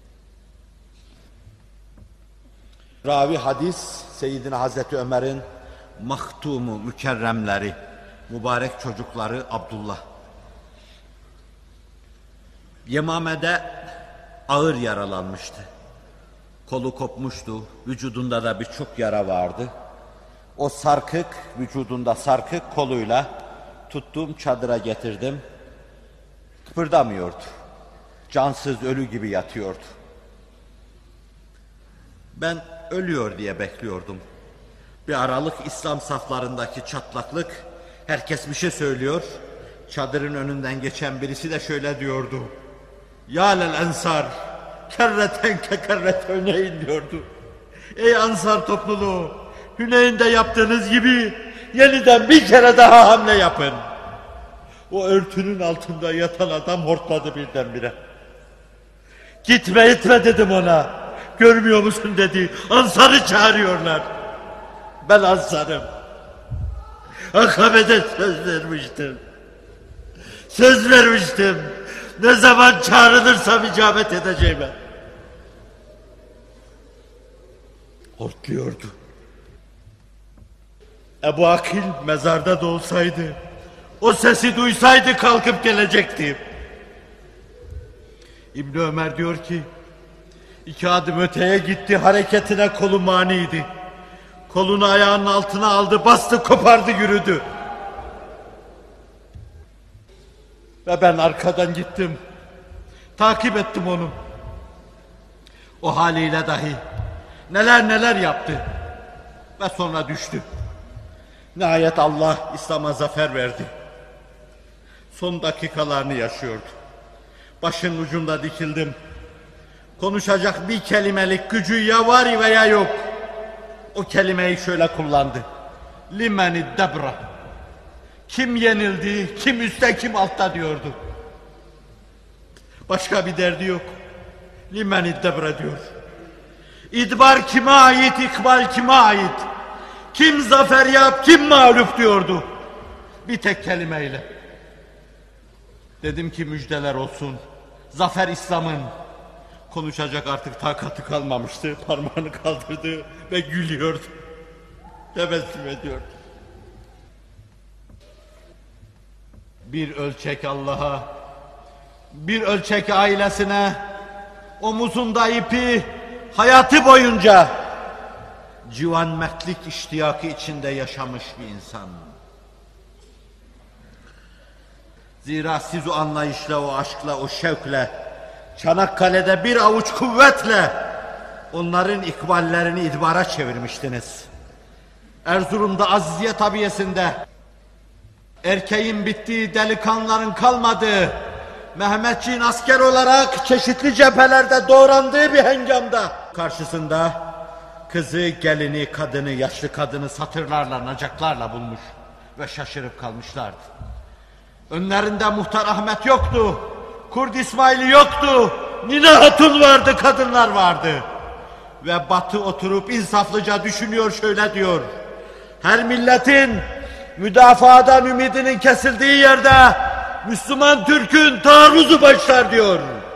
Ravi hadis, Seyyidina Hazreti Ömer'in mahtumu, mükerremleri, mübarek çocukları Abdullah. Yemame'de ağır yaralanmıştı. Kolu kopmuştu, vücudunda da birçok yara vardı. O sarkık, vücudunda sarkık koluyla tuttum, çadıra getirdim. Kıpırdamıyordu. Cansız, ölü gibi yatıyordu. Ben ölüyor diye bekliyordum. Bir aralık İslam saflarındaki çatlaklık, herkes bir şey söylüyor. Çadırın önünden geçen birisi de şöyle diyordu. Ya lel ensar, kerreten kekerret Hüneyn diyordu. Ey Ansar topluluğu, Hüneyn'de yaptığınız gibi yeniden bir kere daha hamle yapın. O örtünün altında yatan adam hortladı birdenbire. Gitme etme dedim ona. Görmüyor musun dedi. Ansar'ı çağırıyorlar. Ben Ansar'ım. Akabe'de söz vermiştim. Söz vermiştim. Ne zaman çağrılırsam icabet edeceğime. Hortluyordu. Ebu Akil mezarda da olsaydı, o sesi duysaydı kalkıp gelecekti. İbn Ömer diyor ki, iki adım öteye gitti, hareketine kolu maniydi. Kolunu ayağının altına aldı, bastı, kopardı, yürüdü. Ve ben arkadan gittim. Takip ettim onu. O haliyle dahi neler neler yaptı. Ve sonra düştü. Nihayet Allah İslam'a zafer verdi. Son dakikalarını yaşıyordu. Başın ucunda dikildim. Konuşacak bir kelimelik gücü ya var veya yok. O kelimeyi şöyle kullandı. Limeni debra. Kim yenildi, kim üstte, kim altta diyordu. Başka bir derdi yok. Limen iddebre diyor. İdbar kime ait, ikbal kime ait? Kim zafer yap, kim mağlup diyordu. Bir tek kelimeyle. Dedim ki müjdeler olsun. Zafer İslam'ın. Konuşacak artık takatı kalmamıştı. Parmağını kaldırdı ve gülüyordu. Tebessüm ediyordu. Bir ölçek Allah'a, bir ölçek ailesine, omuzunda ipi, hayatı boyunca civan mertlik iştiyakı içinde yaşamış bir insan. Zira siz o anlayışla, o aşkla, o şevkle, Çanakkale'de bir avuç kuvvetle onların ikballerini idbara çevirmiştiniz. Erzurum'da Aziziye tabiyesinde erkeğin bittiği, delikanlıların kalmadığı, Mehmetçiğin asker olarak çeşitli cephelerde doğrandığı bir hengamda karşısında kızı, gelini, kadını, yaşlı kadını satırlarla, nacaklarla bulmuş ve şaşırıp kalmışlardı. Önlerinde Muhtar Ahmet yoktu, Kurd İsmail'i yoktu, Nine Hatun vardı, kadınlar vardı. Ve Batı oturup insaflıca düşünüyor, şöyle diyor: her milletin müdafadan ümidinin kesildiği yerde Müslüman Türk'ün taarruzu başlar diyor.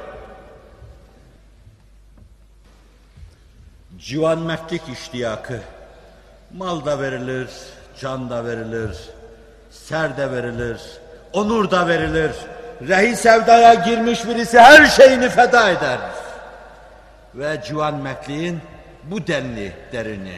Civan mertlik iştiyakı, mal da verilir, can da verilir, ser de verilir, onur da verilir. Rehi sevdaya girmiş birisi her şeyini feda eder. Ve civan mertliğin bu denli derini.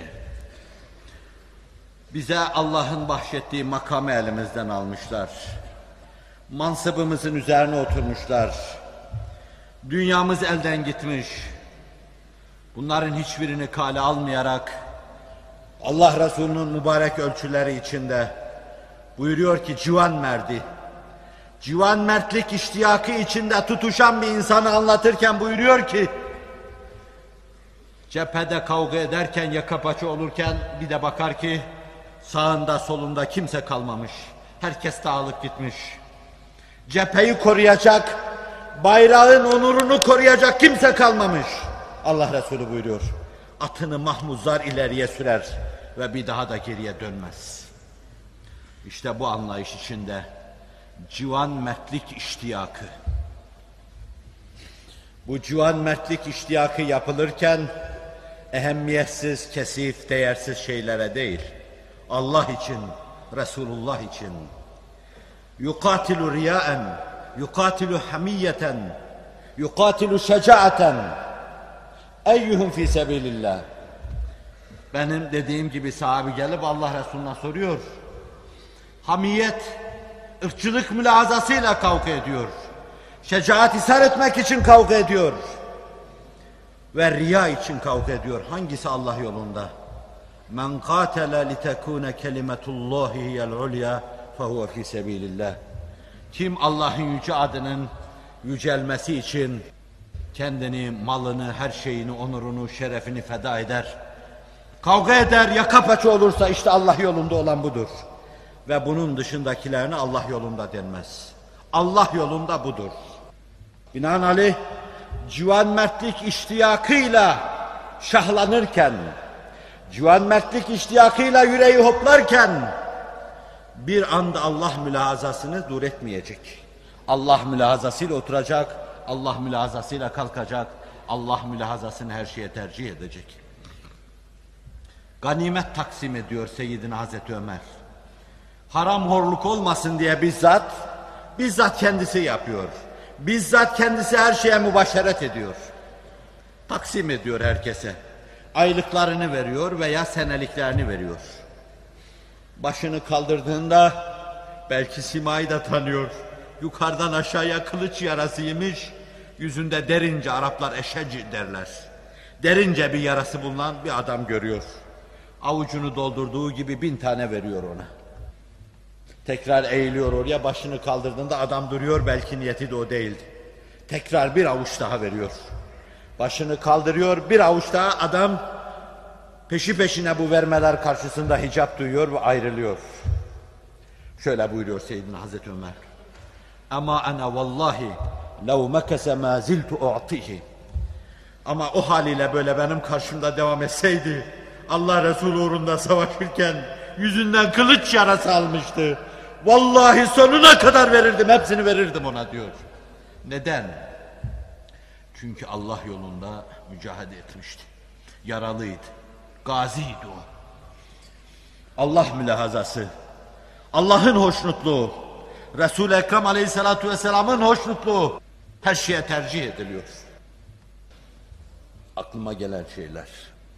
Bize Allah'ın bahşettiği makamı elimizden almışlar. Mansıbımızın üzerine oturmuşlar. Dünyamız elden gitmiş. Bunların hiçbirini kale almayarak Allah Resulü'nün mübarek ölçüleri içinde buyuruyor ki civan merdi, civan mertlik iştiyakı içinde tutuşan bir insanı anlatırken buyuruyor ki cephede kavga ederken, yaka paça olurken bir de bakar ki sağında solunda kimse kalmamış. Herkes dağılıp gitmiş. Cepheyi koruyacak, bayrağın onurunu koruyacak kimse kalmamış. Allah Resulü buyuruyor, atını mahmuzlar ileriye sürer ve bir daha da geriye dönmez. İşte bu anlayış içinde civan mertlik iştiyakı. Bu civan mertlik iştiyakı yapılırken ehemmiyetsiz, kesif, değersiz şeylere değil, Allah için, Resulullah için. Yukatilu riyaen, yukatilu hamiyeten, yukatilu şecaaten, eyyuhum fi sebilillah. Benim dediğim gibi sahabi gelip Allah Resulü'ne soruyor. Hamiyet, ırkçılık mülazasıyla kavga ediyor. Şecaat ishar etmek için kavga ediyor. Ve riya için kavga ediyor. Hangisi Allah yolunda? Men qatele litekune kelimetullahi hiyel ulya fehuve fi sebilillah. Kim Allah'ın yüce adının yücelmesi için kendini, malını, her şeyini, onurunu, şerefini feda eder, kavga eder, yaka paça olursa işte Allah yolunda olan budur. Ve bunun dışındakilerine Allah yolunda denmez. Allah yolunda budur. Binaenaleyh civan mertlik iştiyakıyla şahlanırken, civan mertlik iştiyakıyla yüreği hoplarken bir anda Allah mülahazasını dur etmeyecek. Allah mülahazasıyla oturacak, Allah mülahazasıyla kalkacak, Allah mülahazasını her şeye tercih edecek. Ganimet taksim ediyor Seyyidina Hazreti Ömer. Haram horluk olmasın diye bizzat, bizzat kendisi yapıyor. Bizzat kendisi her şeye mübaşeret ediyor. Taksim ediyor herkese. Aylıklarını veriyor veya seneliklerini veriyor. Başını kaldırdığında belki simayı da tanıyor. Yukarıdan aşağıya kılıç yarasıymış. Yüzünde derince, Araplar eşeci derler, derince bir yarası bulunan bir adam görüyor. Avucunu doldurduğu gibi bin tane veriyor ona. Tekrar eğiliyor oraya, başını kaldırdığında adam duruyor, belki niyeti de o değildi. Tekrar bir avuç daha veriyor. Başını kaldırıyor, bir avuç daha, adam peşi peşine bu vermeler karşısında hicap duyuyor ve ayrılıyor. Şöyle buyuruyor Seyyidina Hazreti Ömer. Ama ana vallahi لَوْ مَكَسَ مَا زِلْتُ اُعْطِهِ. Ama o haliyle böyle benim karşımda devam etseydi, Allah Resulü uğrunda savaşırken yüzünden kılıç yarası almıştı. Vallahi sonuna kadar verirdim, hepsini verirdim ona diyor. Neden? Çünkü Allah yolunda mücadele etmişti. Yaralıydı, gaziydi o. Allah mülahazası, Allah'ın hoşnutluğu, Resul-i Ekrem Aleyhisselatü Vesselam'ın hoşnutluğu her şeye tercih ediliyor. Aklıma gelen şeyler.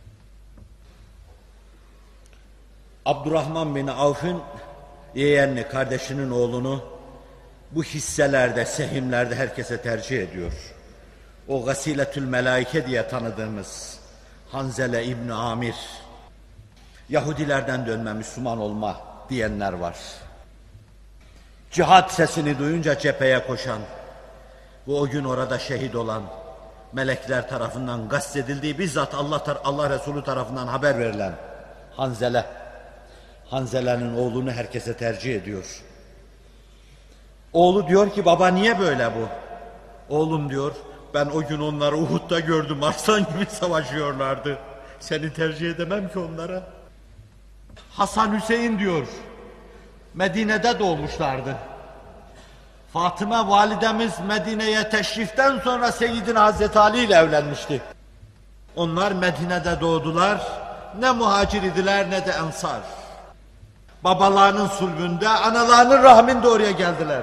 Abdurrahman bin Avf'ın yeğenini, kardeşinin oğlunu bu hisselerde, sehimlerde herkese tercih ediyor. O Gasiletül Melaike diye tanıdığımız Hanzele İbni Amir, Yahudilerden dönme, Müslüman olma diyenler var. Cihat sesini duyunca cepheye koşan ve o gün orada şehit olan, melekler tarafından gassedildiği bizzat Allah, Allah Resulü tarafından haber verilen Hanzele, Hanzele'nin oğlunu herkese tercih ediyor. Oğlu diyor ki baba niye böyle bu? Oğlum diyor ben o gün onları Uhud'da gördüm, arslan gibi savaşıyorlardı. Seni tercih edemem ki onlara. Hasan Hüseyin diyor Medine'de doğmuşlardı. Fatıma validemiz Medine'ye teşriften sonra Seyyidina Hazreti Ali ile evlenmişti. Onlar Medine'de doğdular. Ne muhacir idiler ne de ensar. Babalarının sulbünde, analarının rahminde oraya geldiler.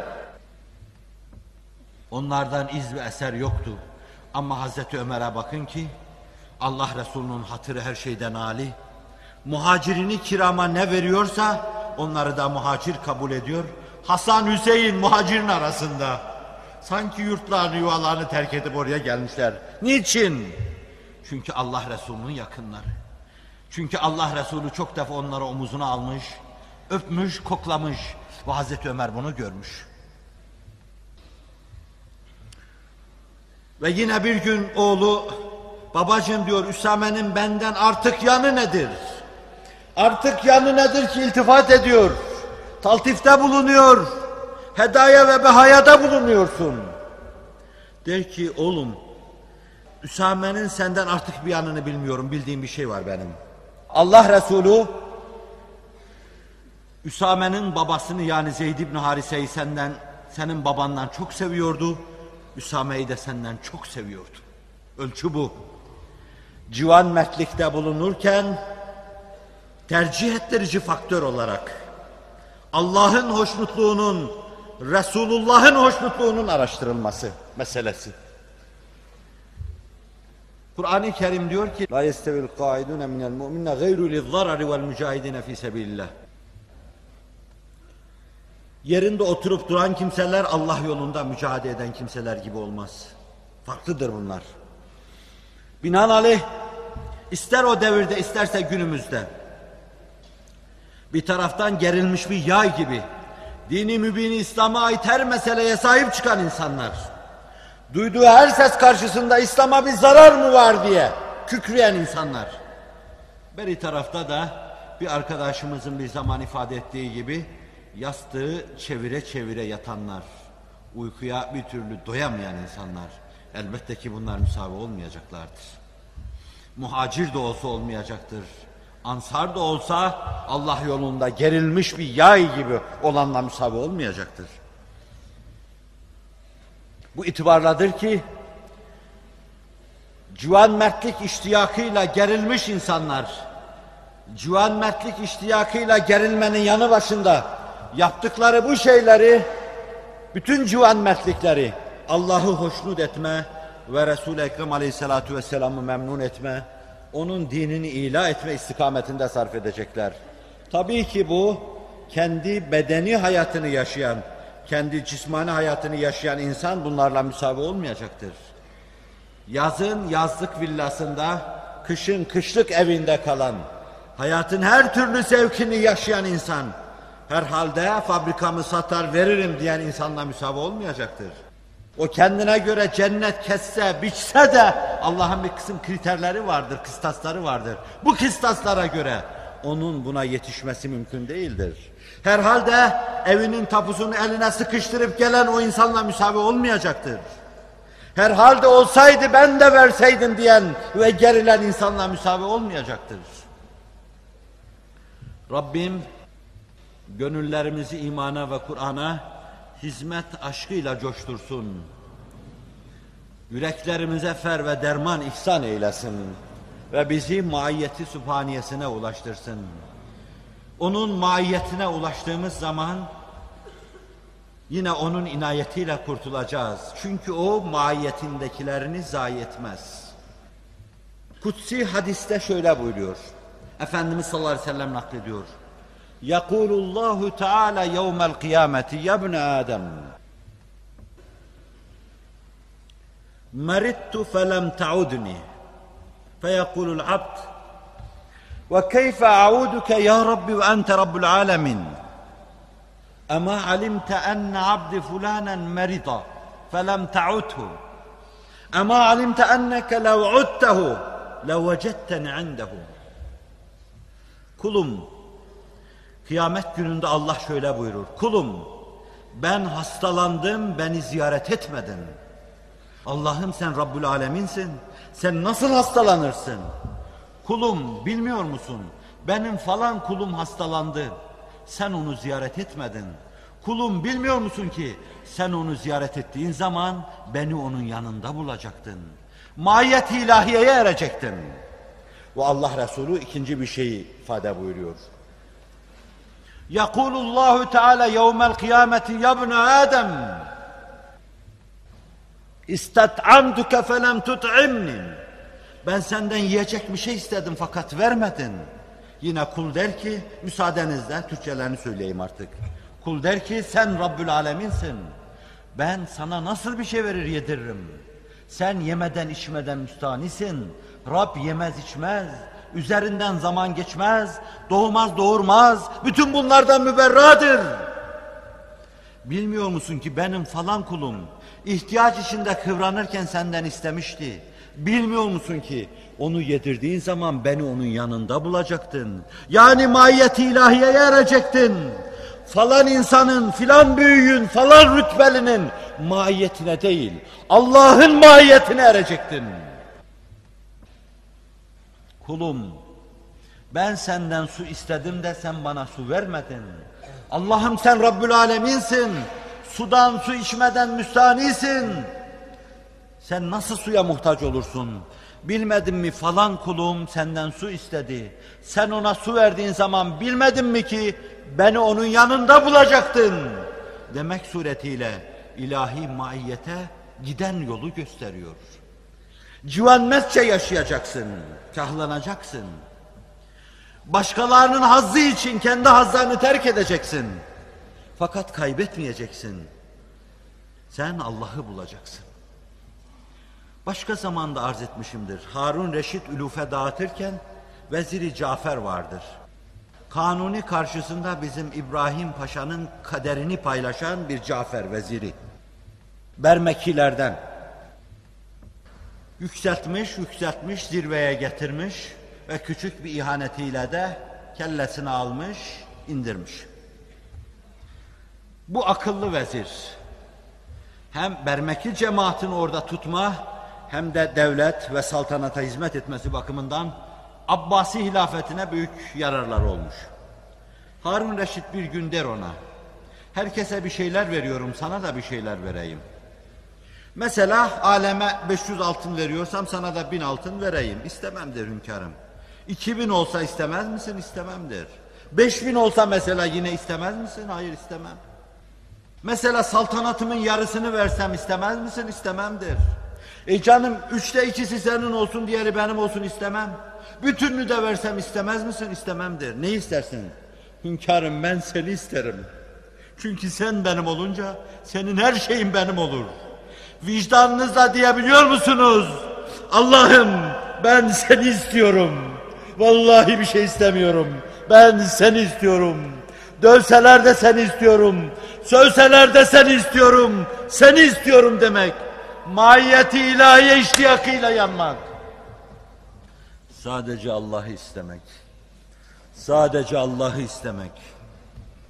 Onlardan iz ve eser yoktu. Ama Hazreti Ömer'e bakın ki Allah Resulü'nün hatırı her şeyden âli. Muhacirini kirama ne veriyorsa onları da muhacir kabul ediyor. Hasan Hüseyin muhacirin arasında. Sanki yurtlarını, yuvalarını terk edip oraya gelmişler. Niçin? Çünkü Allah Resulü'nün yakınları. Çünkü Allah Resulü çok defa onları omuzuna almış, öpmüş, koklamış ve Hazreti Ömer bunu görmüş. Ve yine bir gün oğlu, babacığım diyor Üsame'nin benden artık yanı nedir? Artık yanı nedir ki iltifat ediyor, taltifte bulunuyor, hedaya ve behayada bulunuyorsun. Der ki oğlum, Üsame'nin senden artık bir yanını bilmiyorum, bildiğim bir şey var benim. Allah Resulü, Üsame'nin babasını yani Zeyd ibn Harise'yi senden, senin babandan çok seviyordu. Üsame'yi de senden çok seviyordu. Ölçü bu. Civan mertlikte bulunurken tercih ettirici faktör olarak Allah'ın hoşnutluğunun, Resulullah'ın hoşnutluğunun araştırılması meselesi. Kur'an-ı Kerim diyor ki: "La yestevil qaidun minel mu'minina gayru liz-zarari vel mücahidin fi sabilillah." Yerinde oturup duran kimseler Allah yolunda mücadele eden kimseler gibi olmaz. Farklıdır bunlar. Binaenaleyh ister o devirde isterse günümüzde bir taraftan gerilmiş bir yay gibi dini mübini İslam'a ait her meseleye sahip çıkan insanlar, duyduğu her ses karşısında İslam'a bir zarar mı var diye kükreyen insanlar. Beri tarafta da bir arkadaşımızın bir zaman ifade ettiği gibi yastığı çevire çevire yatanlar, uykuya bir türlü doyamayan insanlar. Elbette ki bunlar müsavi olmayacaklardır. Muhacir de olsa olmayacaktır. Ansar da olsa Allah yolunda gerilmiş bir yay gibi olanla müsavi olmayacaktır. Bu itibarladır ki civan mertlik iştiyakıyla gerilmiş insanlar, civan mertlik iştiyakıyla gerilmenin yanı başında yaptıkları bu şeyleri, bütün civan mertlikleri Allah'ı hoşnut etme ve Resul-i Ekrem Aleyhisselatü Vesselam'ı memnun etme, onun dinini ilah etme istikametinde sarf edecekler. Tabii ki bu kendi bedeni hayatını yaşayan, kendi cismani hayatını yaşayan insan bunlarla müsavi olmayacaktır. Yazın yazlık villasında, kışın kışlık evinde kalan, hayatın her türlü zevkini yaşayan insan, herhalde fabrikamı satar veririm diyen insanla müsavi olmayacaktır. O kendine göre cennet kesse, biçse de Allah'ın bir kısım kriterleri vardır, kıstasları vardır. Bu kıstaslara göre onun buna yetişmesi mümkün değildir. Herhalde evinin tapusunu eline sıkıştırıp gelen o insanla müsavi olmayacaktır. herhalde olsaydı ben de verseydim diyen ve gerilen insanla müsavi olmayacaktır. Rabbim gönüllerimizi imana ve Kur'an'a hizmet aşkıyla coştursun. Yüreklerimize fer ve derman ihsan eylesin ve bizi maiyeti sübhaniyesine ulaştırsın. Onun maiyetine ulaştığımız zaman yine onun inayetiyle kurtulacağız. Çünkü o maiyetindekilerini zayi etmez. Kutsi hadiste şöyle buyuruyor. Efendimiz sallallahu aleyhi ve sellem naklediyor. Yekulullahu Teala yevmel kıyameti ya ibne Adem. Merittu felem ta'udni. Feyekulul abd. Ve keyfe a'uduke ya Rabbi ve ente Rabbul alemin. Ama alimte enne abdi fulanen merida. Felem ta'udhu. Ama alimte enneke lev udtehu. Lev vecetteni indehu. Kulum, kıyamet gününde Allah şöyle buyurur. Kulum, ben hastalandım, beni ziyaret etmedin. Allah'ım sen Rabbül Aleminsin. Sen nasıl hastalanırsın? Kulum, bilmiyor musun? Benim falan kulum hastalandı. Sen onu ziyaret etmedin. Kulum, bilmiyor musun ki sen onu ziyaret ettiğin zaman beni onun yanında bulacaktın. Mahiyet-i ilahiyeye erecektin. Ve Allah Resulü ikinci bir şeyi ifade buyuruyor. Yekulullahu Teala yevmel kıyameti ya ibne Adem. İstet'amduke felem tut'imni. Ben senden yiyecek bir şey istedim fakat vermedin. Yine kul der ki, müsaadenizle Türkçelerini söyleyeyim artık. Kul der ki sen Rabbül Aleminsin. Ben sana nasıl bir şey verir yediririm. Sen yemeden içmeden müstanisin. Rab yemez içmez. Üzerinden zaman geçmez. Doğmaz doğurmaz. Bütün bunlardan müberradır. Bilmiyor musun ki benim falan kulum ihtiyaç içinde kıvranırken senden istemişti. Bilmiyor musun ki onu yedirdiğin zaman beni onun yanında bulacaktın. Yani mahiyeti ilahiyeye erecektin. Falan insanın, filan büyüğün, falan rütbelinin mahiyetine değil, Allah'ın mahiyetine erecektin. Kulum, ben senden su istedim de sen bana su vermedin. Allah'ım sen Rabbül Aleminsin. Sudan su içmeden müstanisin. Sen nasıl suya muhtaç olursun? Bilmedin mi falan kulum senden su istedi. Sen ona su verdiğin zaman bilmedin mi ki beni onun yanında bulacaktın? Demek suretiyle ilahi maiyete giden yolu gösteriyor. Civanmezce yaşayacaksın, kahlanacaksın. Başkalarının hazzı için kendi hazzını terk edeceksin. Fakat kaybetmeyeceksin. Sen Allah'ı bulacaksın. Başka zamanda arz etmişimdir. Harun Reşit ülufe dağıtırken Veziri Cafer vardır. Kanuni karşısında bizim İbrahim Paşa'nın kaderini paylaşan bir Cafer veziri. Bermekilerden. Yükseltmiş, yükseltmiş, zirveye getirmiş ve küçük bir ihanetiyle de kellesini almış, indirmiş. Bu akıllı vezir hem Bermeki cemaatini orada tutma hem de devlet ve saltanata hizmet etmesi bakımından Abbasi hilafetine büyük yararlar olmuş. Harun Reşit bir gün der ona, herkese bir şeyler veriyorum, sana da bir şeyler vereyim. Mesela aleme beş yüz altın veriyorsam sana da bin altın vereyim. İstemem der hünkârım. iki bin olsa istemez misin? İstemem der. beş bin olsa mesela yine istemez misin? Hayır istemem. Mesela saltanatımın yarısını versem istemez misin? İstemem der. E canım üçte ikisi senin olsun, diğeri benim olsun, istemem. Bütününü de versem istemez misin? İstemem der. Ne istersin? Hünkârım ben seni isterim. Çünkü sen benim olunca senin her şeyin benim olur. Vicdanınızla diyebiliyor musunuz? Allah'ım ben seni istiyorum. Vallahi bir şey istemiyorum. Ben seni istiyorum. Dövseler de seni istiyorum. Sövseler de seni istiyorum. Seni istiyorum demek. Mahiyeti ilahiye iştiyakıyla yanmak. Sadece Allah'ı istemek. Sadece Allah'ı istemek.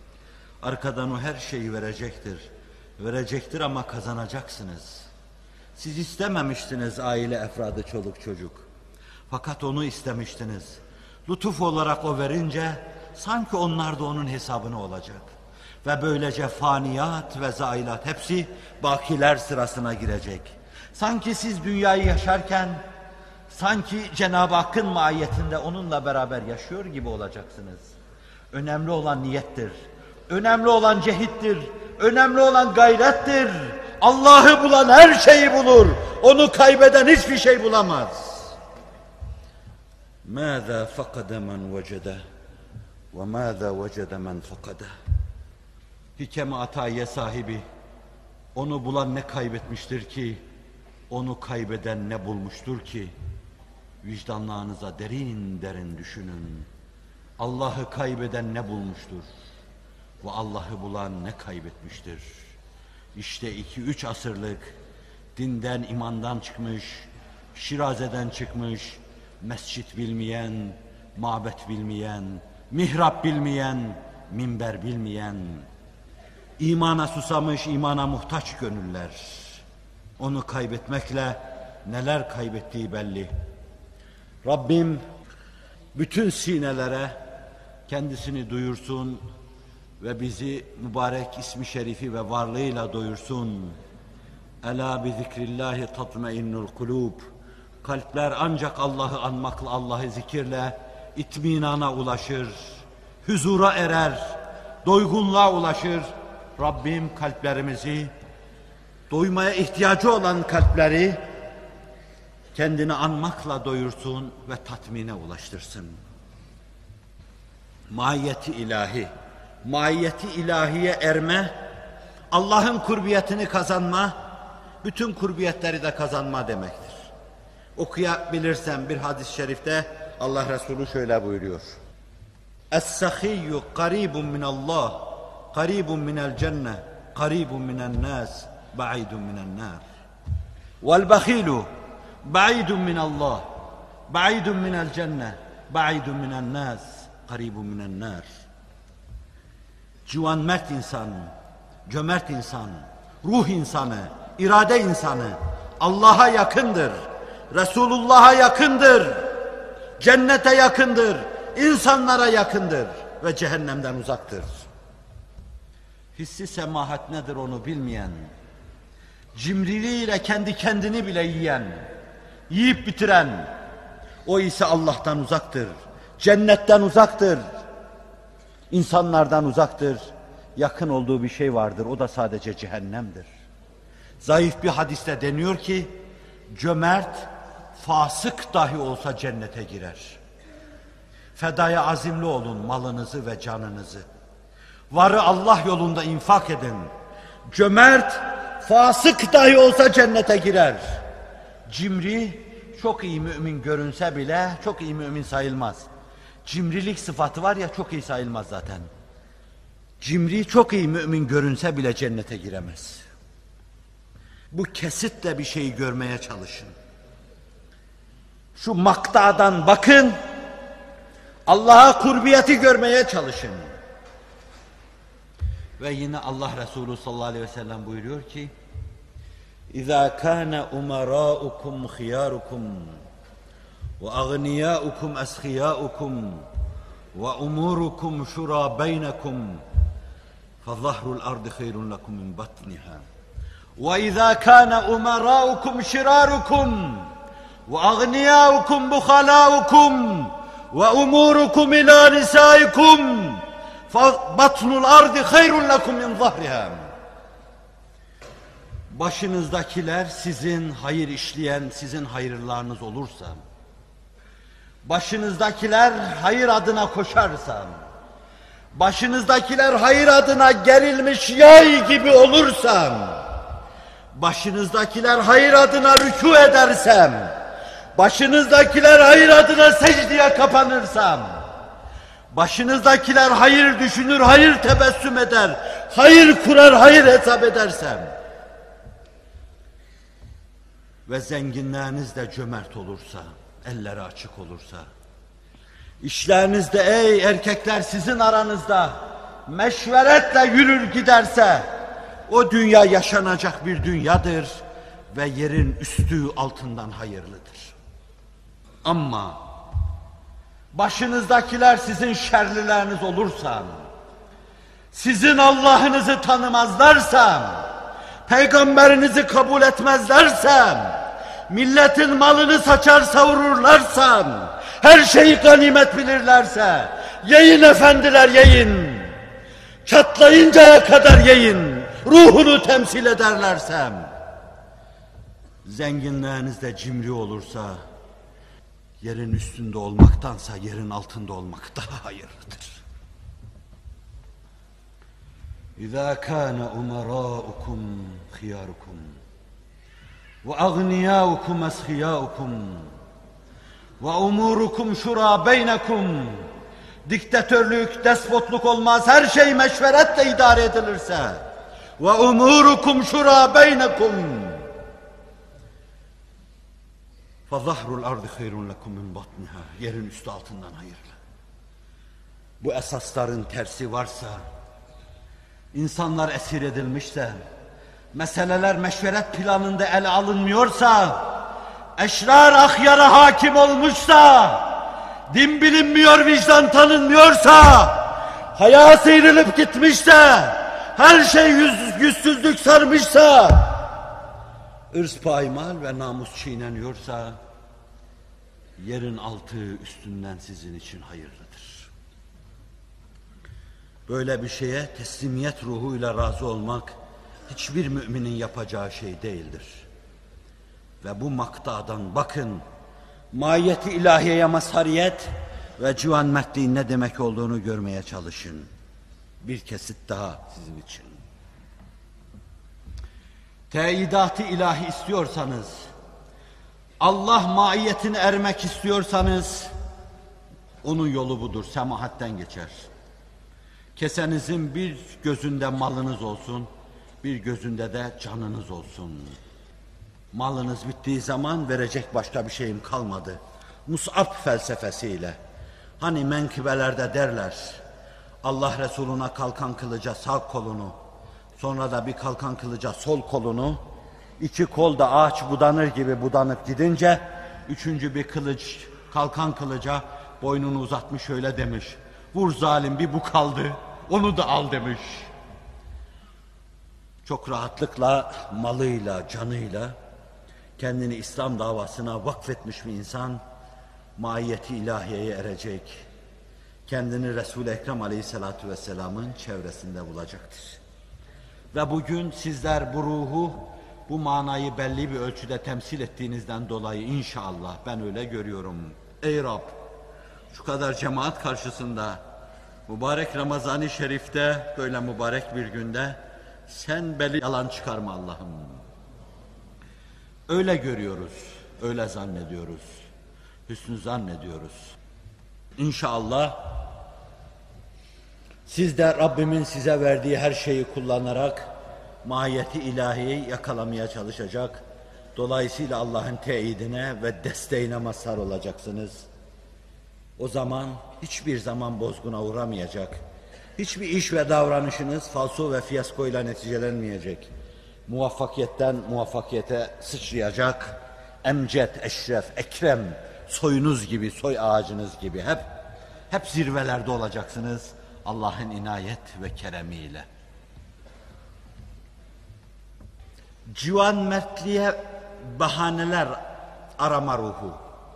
Arkadan o her şeyi verecektir. Verecektir ama kazanacaksınız. Siz istememiştiniz aile efradı, çoluk çocuk. Fakat onu istemiştiniz. Lütuf olarak o verince sanki onlar da onun hesabına olacak. Ve böylece faniyat ve zailat hepsi bakiler sırasına girecek. Sanki siz dünyayı yaşarken sanki Cenab-ı Hakk'ın mahiyetinde onunla beraber yaşıyor gibi olacaksınız. Önemli olan niyettir. Önemli olan cehittir. Önemli olan gayrettir. Allah'ı bulan her şeyi bulur. Onu kaybeden hiçbir şey bulamaz. ماذا فقد من وجده وماذا وجد من فقده. Hikem-i ataye sahibi, onu bulan ne kaybetmiştir ki, onu kaybeden ne bulmuştur ki? Vicdanlarınıza derin derin düşünün. Allah'ı kaybeden ne bulmuştur? Ve Allah'ı bulan ne kaybetmiştir? İşte iki üç asırlık dinden, imandan çıkmış, Şiraze'den çıkmış, mescit bilmeyen, mabet bilmeyen, mihrap bilmeyen, minber bilmeyen, imana susamış, imana muhtaç gönüller. Onu kaybetmekle neler kaybettiği belli. Rabbim bütün sinelere kendisini duyursun ve bizi mübarek ismi şerifi ve varlığıyla doyursun. Ela bi zikrillahi tatmainnul kulub. Kalpler ancak Allah'ı anmakla, Allah'ı zikirle itminana ulaşır, huzura erer, doygunluğa ulaşır. Rabbim kalplerimizi, doymaya ihtiyacı olan kalpleri kendini anmakla doyursun ve tatmine ulaştırsın. Mahiyeti ilahi, mahiyeti ilahiye erme, Allah'ın kurbiyetini kazanma, bütün kurbiyetleri de kazanma demektir. Okuyabilirsem bir hadis-i şerifte Allah Resulü şöyle buyuruyor. Es-sahiyyu qaribun minallah, qaribun minel cenne, qaribun minen nas, ba'idun minen nar. Vel bakhilu ba'idun minallah, ba'idun minel cenne, ba'idun minen nas, qaribun minen nar. Civan mert insan, cömert insan, ruh insanı, irade insanı Allah'a yakındır. Resulullah'a yakındır, cennete yakındır, insanlara yakındır ve cehennemden uzaktır. Hissi semahat nedir onu bilmeyen, cimriliğiyle kendi kendini bile yiyen, yiyip bitiren, o ise Allah'tan uzaktır, cennetten uzaktır, insanlardan uzaktır. Yakın olduğu bir şey vardır, o da sadece cehennemdir. Zayıf bir hadiste deniyor ki, cömert, fasık dahi olsa cennete girer. Fedaya azimli olun malınızı ve canınızı. Varı Allah yolunda infak edin. Cömert, fasık dahi olsa cennete girer. Cimri, çok iyi mümin görünse bile çok iyi mümin sayılmaz. Cimrilik sıfatı var ya, çok iyi sayılmaz zaten. Cimri çok iyi mümin görünse bile cennete giremez. Bu kesitle bir şeyi görmeye çalışın. Şu maktadan bakın, Allah'a kurbiyeti görmeye çalışın. Ve yine Allah Resulü sallallahu aleyhi ve sellem buyuruyor ki, İzâ kâne umarâukum khiyârukum ve agniyâukum eshiyâukum ve umûrukum şurâ beynekum fezahrul ardı hayrun lekum min batniha. وَإِذَا كَانَ أُمَرَاؤُكُمْ شِرَارُكُمْ وَأَغْنِيَاؤُكُمْ بُخَلَاؤُكُمْ وَأُمُورُكُمْ إِلَى نِسَائِكُمْ فَبَطْنُ الْأَرْضِ خَيْرٌ لَكُمْ مِنْ ظَهْرِهَا. Başınızdakiler sizin hayır işleyen, sizin hayırlarınız olursa, başınızdakiler hayır adına koşarsa, başınızdakiler hayır adına gerilmiş yay gibi olursam, başınızdakiler hayır adına rükû edersem, başınızdakiler hayır adına secdeye kapanırsam, başınızdakiler hayır düşünür, hayır tebessüm eder, hayır kurar, hayır hesap edersem ve zenginleriniz de cömert olursa, elleri açık olursa, işlerinizde ey erkekler sizin aranızda meşveretle yürür giderse, o dünya yaşanacak bir dünyadır ve yerin üstü altından hayırlıdır. Ama başınızdakiler sizin şerlileriniz olursa, sizin Allah'ınızı tanımazlarsa, peygamberinizi kabul etmezlerse, milletin malını saçar savururlarsa, her şeyi ganimet bilirlerse, yiyin efendiler yiyin, çatlayıncaya kadar yiyin, ruhunu temsil ederlerse, zenginliğiniz de cimri olursa, yerin üstünde olmaktansa yerin altında olmak daha hayırlıdır. İzâ kâne umarâukum khiyârukum ve agniyâukum eshiyâukum ve umûrukum şurâ beynekum. Diktatörlük, despotluk olmaz, her şey meşveretle idare edilirse. Ve umûrukum şurâ beynekum. فَظَهْرُ الْاَرْضِ خَيْرٌ لَكُمْ مِنْ بَطْنِهَا. Yerin üstü altından hayırlı. Bu esasların tersi varsa, insanlar esir edilmişse, meseleler meşveret planında ele alınmıyorsa, eşrar ahyara hakim olmuşsa, din bilinmiyor, vicdan tanınmıyorsa, haya sıyrılıp gitmişse, her şey yüz, yüzsüzlük sarmışsa, ırz paymal ve namus çiğneniyorsa, yerin altı üstünden sizin için hayırlıdır. Böyle bir şeye teslimiyet ruhuyla razı olmak, hiçbir müminin yapacağı şey değildir. Ve bu maktadan bakın, mahiyeti ilahiyeye mazhariyet ve civan mertliğin ne demek olduğunu görmeye çalışın. Bir kesit daha sizin için. Teyidat-ı ilahi istiyorsanız, Allah maiyetine ermek istiyorsanız, onun yolu budur, semahatten geçer. Kesenizin bir gözünde malınız olsun, bir gözünde de canınız olsun. Malınız bittiği zaman verecek başka bir şeyim kalmadı. Mus'ab felsefesiyle. Hani menkıbelerde derler, Allah Resuluna kalkan kılıca sağ kolunu, sonra da bir kalkan kılıca sol kolunu, iki kol da ağaç budanır gibi budanıp gidince, üçüncü bir kılıç, kalkan kılıca boynunu uzatmış şöyle demiş, vur zalim bir bu kaldı, onu da al demiş. Çok rahatlıkla malıyla, canıyla kendini İslam davasına vakfetmiş bir insan, mahiyeti ilahiyeye erecek, kendini Resul-i Ekrem Aleyhisselatü Vesselam'ın çevresinde bulacaktır. Ve bugün sizler bu ruhu, bu manayı belli bir ölçüde temsil ettiğinizden dolayı inşallah ben öyle görüyorum. Ey Rab, şu kadar cemaat karşısında, mübarek Ramazan-ı Şerif'te, böyle mübarek bir günde, sen beni yalan çıkarma Allah'ım. Öyle görüyoruz, öyle zannediyoruz, hüsnü zannediyoruz. İnşallah siz de Rabbimin size verdiği her şeyi kullanarak mahiyeti ilahiyi yakalamaya çalışacak, dolayısıyla Allah'ın teyidine ve desteğine mazhar olacaksınız. O zaman hiçbir zaman bozguna uğramayacak, hiçbir iş ve davranışınız falso ve fiyaskoyla neticelenmeyecek. Muvaffakiyetten muvaffakiyete sıçrayacak, emcet, eşref, ekrem, soyunuz gibi, soy ağacınız gibi hep hep zirvelerde olacaksınız Allah'ın inayet ve keremiyle. Civan mertliğe bahaneler arama ruhu.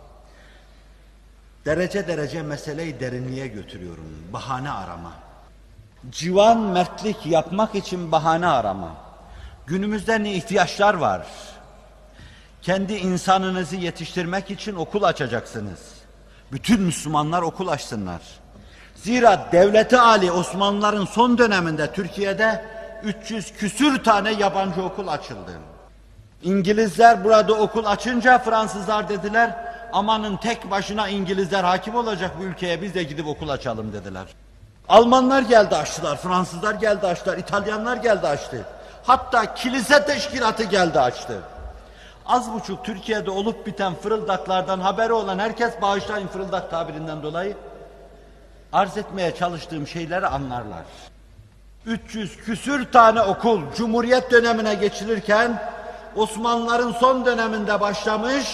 Derece derece meseleyi derinliğe götürüyorum. Bahane arama. Civan mertlik yapmak için bahane arama. Günümüzde ne ihtiyaçlar var? Kendi insanınızı yetiştirmek için okul açacaksınız. Bütün Müslümanlar okul açsınlar. Zira devleti âli Osmanlıların son döneminde Türkiye'de üç yüz küsür tane yabancı okul açıldı. İngilizler burada okul açınca Fransızlar dediler, amanın tek başına İngilizler hakim olacak bu ülkeye, biz de gidip okul açalım dediler. Almanlar geldi açtılar, Fransızlar geldi açtılar, İtalyanlar geldi açtı. Hatta kilise teşkilatı geldi açtı. Az buçuk Türkiye'de olup biten fırıldaklardan haberi olan herkes, bağışlayın fırıldak tabirinden dolayı, arz etmeye çalıştığım şeyleri anlarlar. üç yüz küsür tane okul Cumhuriyet dönemine geçilirken Osmanlıların son döneminde başlamış,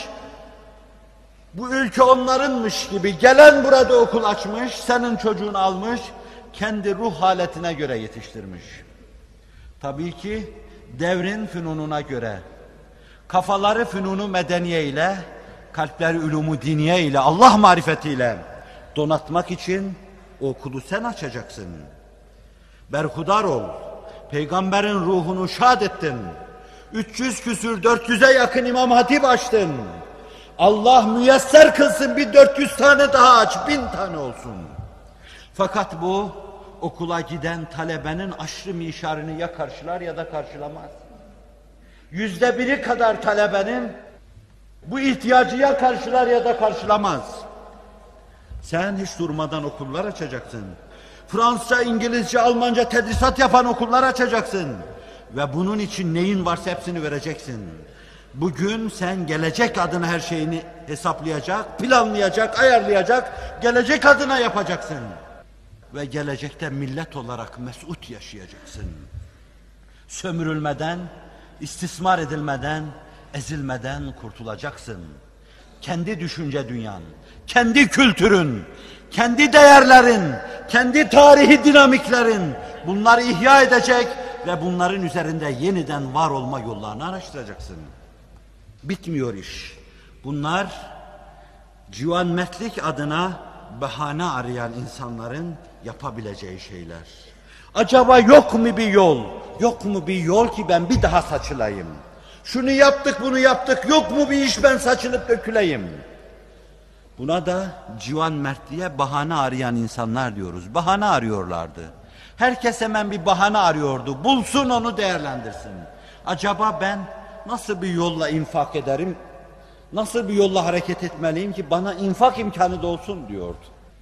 bu ülke onlarınmış gibi gelen burada okul açmış, senin çocuğunu almış, kendi ruh haletine göre yetiştirmiş. Tabii ki devrin fünununa göre, kafaları fünunu medeniye ile, kalpleri ulumu diniye ile, Allah marifetiyle donatmak için o okulu sen açacaksın. Berhudar ol, peygamberin ruhunu şad ettin. üç yüz küsür dört yüze yakın İmam Hatip açtın. Allah müyesser kılsın, bir dört yüz tane daha aç, bin tane olsun. Fakat bu okula giden talebenin aşırı mişarını ya karşılar ya da karşılamaz. Yüzde biri kadar talebenin bu ihtiyacı ya karşılar ya da karşılamaz. Sen hiç durmadan okullar açacaksın. Fransızca, İngilizce, Almanca tedrisat yapan okullar açacaksın. Ve bunun için neyin varsa hepsini vereceksin. Bugün sen gelecek adına her şeyini hesaplayacak, planlayacak, ayarlayacak, gelecek adına yapacaksın. Ve gelecekte millet olarak mesut yaşayacaksın. Sömürülmeden, istismar edilmeden, ezilmeden kurtulacaksın. Kendi düşünce dünyan, kendi kültürün, kendi değerlerin, kendi tarihi dinamiklerin bunları ihya edecek ve bunların üzerinde yeniden var olma yollarını araştıracaksın. Bitmiyor iş. Bunlar civanmetlik adına bahane arayan insanların yapabileceği şeyler. Acaba yok mu bir yol? Yok mu bir yol ki ben bir daha saçılayım? Şunu yaptık, bunu yaptık, yok mu bir iş ben saçılıp döküleyim? Buna da civan mertliğe bahane arayan insanlar diyoruz. Bahane arıyorlardı. Herkes hemen bir bahane arıyordu. Bulsun, onu değerlendirsin. Acaba ben nasıl bir yolla infak ederim? Nasıl bir yolla hareket etmeliyim ki bana infak imkanı da olsun diyordu.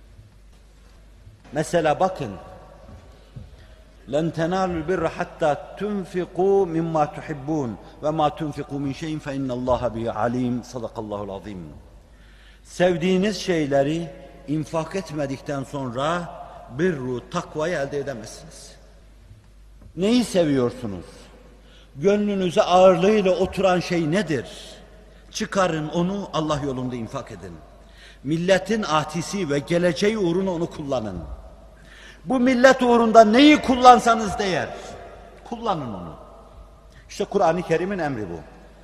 Mesela bakın. لَنْ تَنَالُوا الْبِرَّ حَتَّى تُنْفِقُوا مِمَّا تُحِبُّونَ وَمَا تُنْفِقُوا مِنْ شَيْءٍ فَاِنَّ اللّٰهَ بِهِ عَلِيمٌ صَدَقَ الْعَظِيمُ. Sevdiğiniz şeyleri infak etmedikten sonra birru, takvayı elde edemezsiniz. Neyi seviyorsunuz? Gönlünüze ağırlığıyla oturan şey nedir? Çıkarın onu, Allah yolunda infak edin. Milletin atisi ve geleceği uğruna onu kullanın. Bu millet uğrunda neyi kullansanız değer. Kullanın onu. İşte Kur'an-ı Kerim'in emri bu.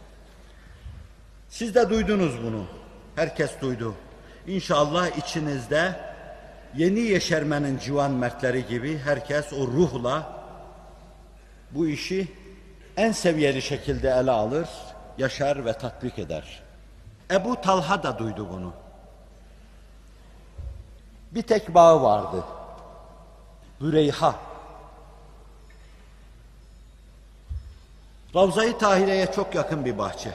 Siz de duydunuz bunu. Herkes duydu. İnşallah içinizde yeni yeşermenin civan mertleri gibi herkes o ruhla bu işi en seviyeli şekilde ele alır, yaşar ve tatbik eder. Ebu Talha da duydu bunu. Bir tek bağı vardı. Büreyha. Ravza-i Tahire'ye çok yakın bir bahçe.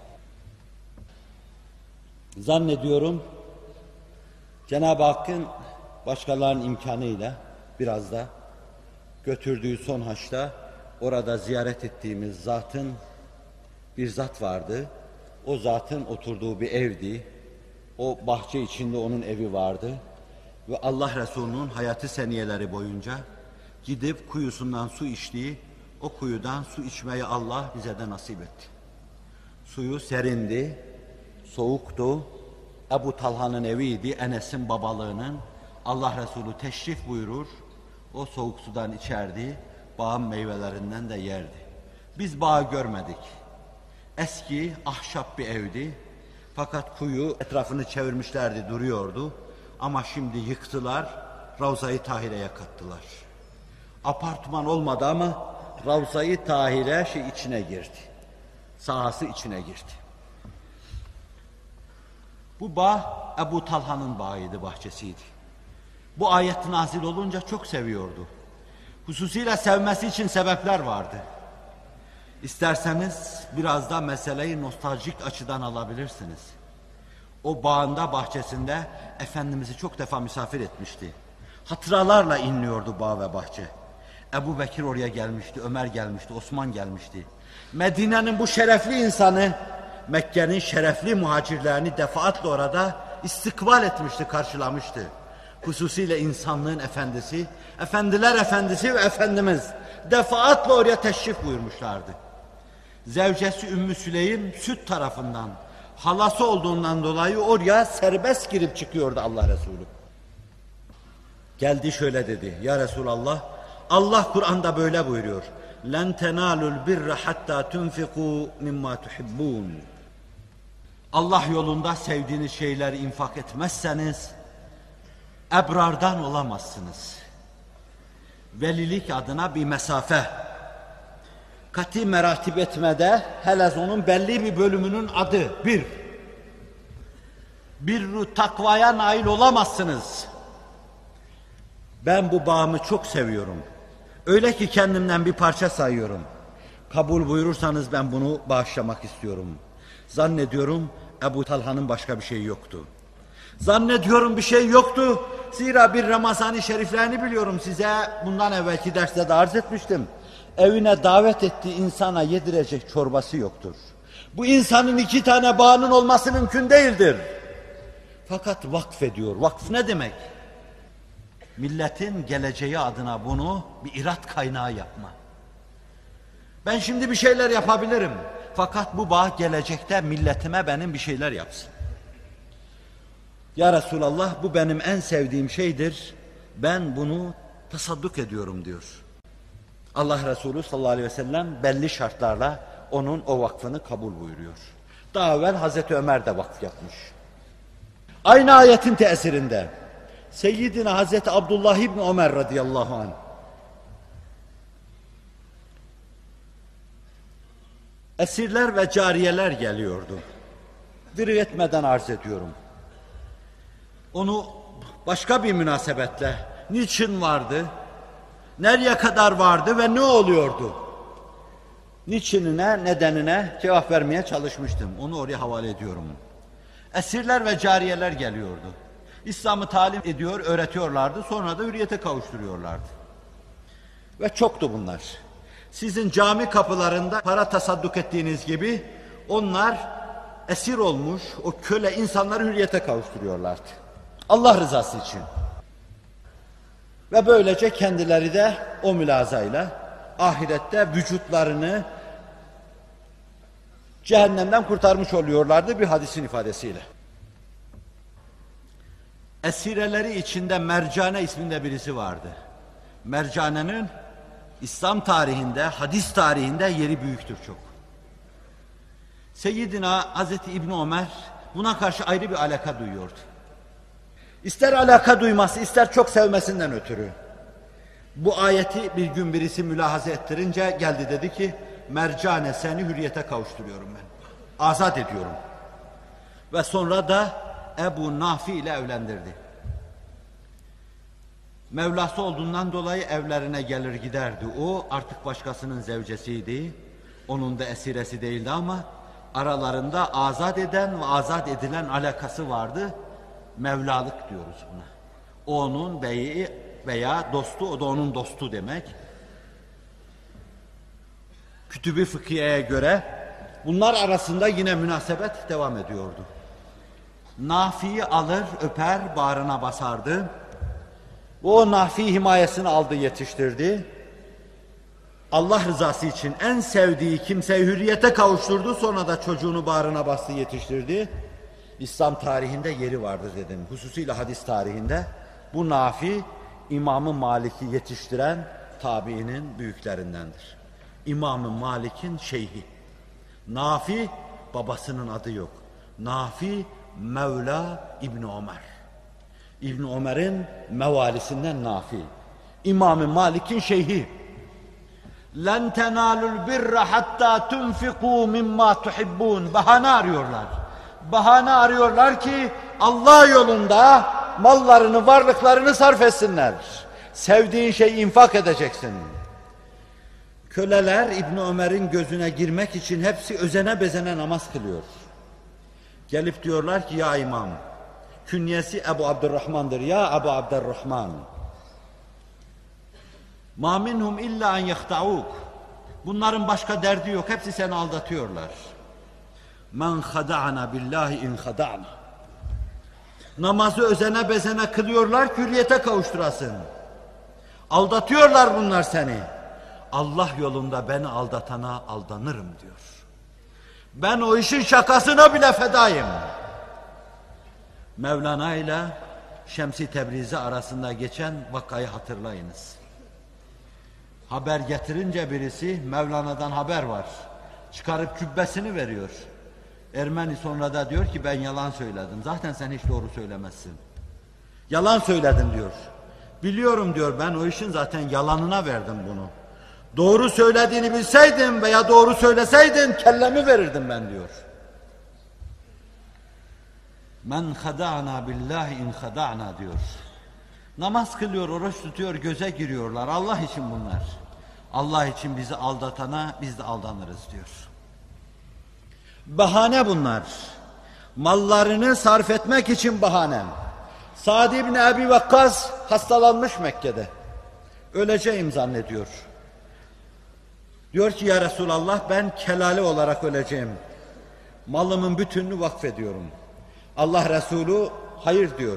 Zannediyorum Cenab-ı Hakk'ın başkalarının imkanıyla biraz da götürdüğü son haçta orada ziyaret ettiğimiz zatın bir zat vardı. O zatın oturduğu bir evdi. O bahçe içinde onun evi vardı. Ve Allah Resulü'nün hayatı seniyeleri boyunca gidip kuyusundan su içtiği, o kuyudan su içmeyi Allah bize de nasip etti. Suyu serindi, soğuktu. Ebu Talha'nın eviydi, Enes'in babalığının. Allah Resulü teşrif buyurur, o soğuk sudan içerdi, bağın meyvelerinden de yerdi. Biz bağı görmedik. Eski, ahşap bir evdi. Fakat kuyu etrafını çevirmişlerdi, duruyordu. Ama şimdi yıktılar, Ravza-i Tahire'ye kattılar. Apartman olmadı ama Ravza-i Tahire şey içine girdi. Sahası içine girdi. Bu bağ Ebu Talha'nın bağıydı, bahçesiydi. Bu ayet nazil olunca çok seviyordu. Hususiyle sevmesi için sebepler vardı. İsterseniz biraz da meseleyi nostaljik açıdan alabilirsiniz. O bağında, bahçesinde Efendimiz'i çok defa misafir etmişti. Hatıralarla inliyordu bağ ve bahçe. Ebu Bekir oraya gelmişti, Ömer gelmişti, Osman gelmişti. Medine'nin bu şerefli insanı, Mekke'nin şerefli muhacirlerini defaatle orada istikbal etmişti, karşılamıştı. Hususiyle insanlığın efendisi, efendiler efendisi ve Efendimiz defaatle oraya teşrif buyurmuşlardı. Zevcesi Ümmü Süleym süt tarafından, halası olduğundan dolayı oraya serbest girip çıkıyordu Allah Resulü. Geldi şöyle dedi: ya Resulallah, Allah Kur'an'da böyle buyuruyor. لَنْ تَنَالُوا الْبِرَّ حَتَّى تُنْفِقُوا مِمَّا تُحِبُّونَ. Allah yolunda sevdiğiniz şeyleri infak etmezseniz ebrardan olamazsınız. Velilik adına bir mesafe. Kati meratip etmede helez onun belli bir bölümünün adı bir. Bir takvaya nail olamazsınız. Ben bu bağımı çok seviyorum. Öyle ki kendimden bir parça sayıyorum. Kabul buyurursanız ben bunu bağışlamak istiyorum. Zannediyorum Ebu Talha'nın başka bir şeyi yoktu. Zannediyorum bir şey yoktu. Zira bir Ramazan-ı Şeriflerini biliyorum, size bundan evvelki derste de arz etmiştim. Evine davet ettiği insana yedirecek çorbası yoktur. Bu insanın iki tane bağının olması mümkün değildir. Fakat vakfediyor. Vakf ne demek? Milletin geleceği adına bunu bir irat kaynağı yapma. Ben şimdi bir şeyler yapabilirim. Fakat bu bağ gelecekte milletime benim bir şeyler yapsın. Ya Resulallah, bu benim en sevdiğim şeydir. Ben bunu tasadduk ediyorum diyor. Allah Resulü sallallahu aleyhi ve sellem belli şartlarla onun o vakfını kabul buyuruyor. Daha evvel Hazreti Ömer de vakf yapmış. Aynı ayetin tesirinde Seyyidina Hazreti Abdullah İbni Ömer radıyallahu anh esirler ve cariyeler geliyordu. Diri etmeden arz ediyorum. Onu başka bir münasebetle, niçin vardı, nereye kadar vardı ve ne oluyordu? Niçinine, nedenine cevap vermeye çalışmıştım. Onu oraya havale ediyorum. Esirler ve cariyeler geliyordu. İslam'ı talim ediyor, öğretiyorlardı. Sonra da hürriyete kavuşturuyorlardı. Ve çoktu bunlar. Sizin cami kapılarında para tasadduk ettiğiniz gibi onlar esir olmuş, o köle insanları hürriyete kavuşturuyorlardı. Allah rızası için. Ve böylece kendileri de o mülazayla ahirette vücutlarını cehennemden kurtarmış oluyorlardı bir hadisin ifadesiyle. Esireleri içinde Mercane isminde birisi vardı. Mercane'nin İslam tarihinde, hadis tarihinde yeri büyüktür çok. Seyyidina Hazreti İbni Ömer buna karşı ayrı bir alaka duyuyordu. İster alaka duyması, ister çok sevmesinden ötürü. Bu ayeti bir gün birisi mülahaza ettirince geldi, dedi ki, Mercane, seni hürriyete kavuşturuyorum ben. Azat ediyorum. Ve sonra da Ebu Nafi ile evlendirdi. Mevlası olduğundan dolayı evlerine gelir giderdi. O artık başkasının zevcesiydi. Onun da esiresi değildi ama aralarında azat eden ve azat edilen alakası vardı. Mevlalık diyoruz buna. O onun beyi veya dostu, o da onun dostu demek. Kütüb-i Fıkhiye'ye göre bunlar arasında yine münasebet devam ediyordu. Nafi'yi alır, öper, bağrına basardı. O Nafi himayesini aldı, yetiştirdi. Allah rızası için en sevdiği kimseyi hürriyete kavuşturdu. Sonra da çocuğunu bağrına bastı, yetiştirdi. İslam tarihinde yeri vardır dedim. Hususiyle hadis tarihinde. Bu Nafi, İmam-ı Malik'i yetiştiren tabiinin büyüklerindendir. İmam-ı Malik'in şeyhi. Nafi, babasının adı yok. Nafi, Mevla İbni Ömer. İbni Ömer'in mevalisinden Nafi. İmam-ı Malik'in şeyhi. لَنْ تَنَالُوا الْبِرَّ حَتَّى تُنْفِقُوا مِمَّا تُحِبُّونَ. Bahane arıyorlar. Bahane arıyorlar ki Allah yolunda mallarını, varlıklarını sarf etsinler. Sevdiğin şeyi infak edeceksin. Köleler İbni Ömer'in gözüne girmek için hepsi özene bezene namaz kılıyor. Gelip diyorlar ki, ya imam, künyesi Ebu Abdurrahman'dır. Ya Ebu Abdurrahman, ma minhum illa en yahta'uk. Bunların başka derdi yok. Hepsi seni aldatıyorlar. Men khada'na billahi in khada'na. Namazı özene bezene kılıyorlar, hürriyete kavuşturasın. Aldatıyorlar bunlar seni. Allah yolunda beni aldatana aldanırım diyor. Ben o işin şakasına bile fedayım. Mevlana ile Şems-i Tebrizi arasında geçen vakayı hatırlayınız. Haber getirince birisi, Mevlana'dan haber var. Çıkarıp cübbesini veriyor. Ermeni sonra da diyor ki ben yalan söyledim. Zaten sen hiç doğru söylemezsin. Yalan söyledim diyor. Biliyorum diyor, ben o işin zaten yalanına verdim bunu. Doğru söylediğini bilseydim veya doğru söyleseydin kellemi verirdim ben diyor. Men khada'na billahi in khada'na diyor. Namaz kılıyor, oruç tutuyor, göze giriyorlar. Allah için bunlar. Allah için bizi aldatana biz de aldanırız diyor. Bahane bunlar. Mallarını sarf etmek için bahane. Sa'd ibn Ebi Vakkas hastalanmış Mekke'de. Öleceğim zannediyor. Diyor ki ya Resulallah ben kelale olarak öleceğim. Malımın bütününü vakfediyorum. Allah Resulü hayır diyor.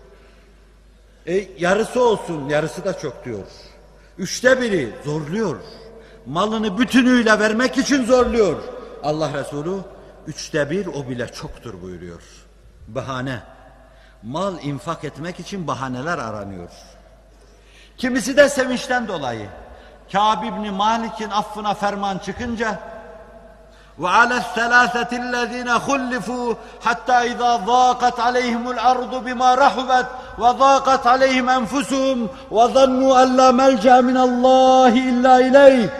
E, yarısı olsun, yarısı da çok diyor. Üçte biri zorluyor. Malını bütünüyle vermek için zorluyor. Allah Resulü üçte bir o bile çoktur buyuruyor. Bahane. Mal infak etmek için bahaneler aranıyor. Kimisi de sevinçten dolayı. Kâb ibn Malik'in affına ferman çıkınca وَعَلَى الثَّلَاثَةِ الَّذ۪ينَ خُلِّفُوا حَتَّى اِذَا ضَاقَتْ عَلَيْهِمُ الْأَرْضُ بِمَا رَحُبَتْ وَضَاقَتْ عَلَيْهِمْ أَنْفُسُهُمْ وَظَنُّوا أَنْ لَا مَلْجَأَ مِنَ اللّٰهِ اِلَّا اِلَيْهِ.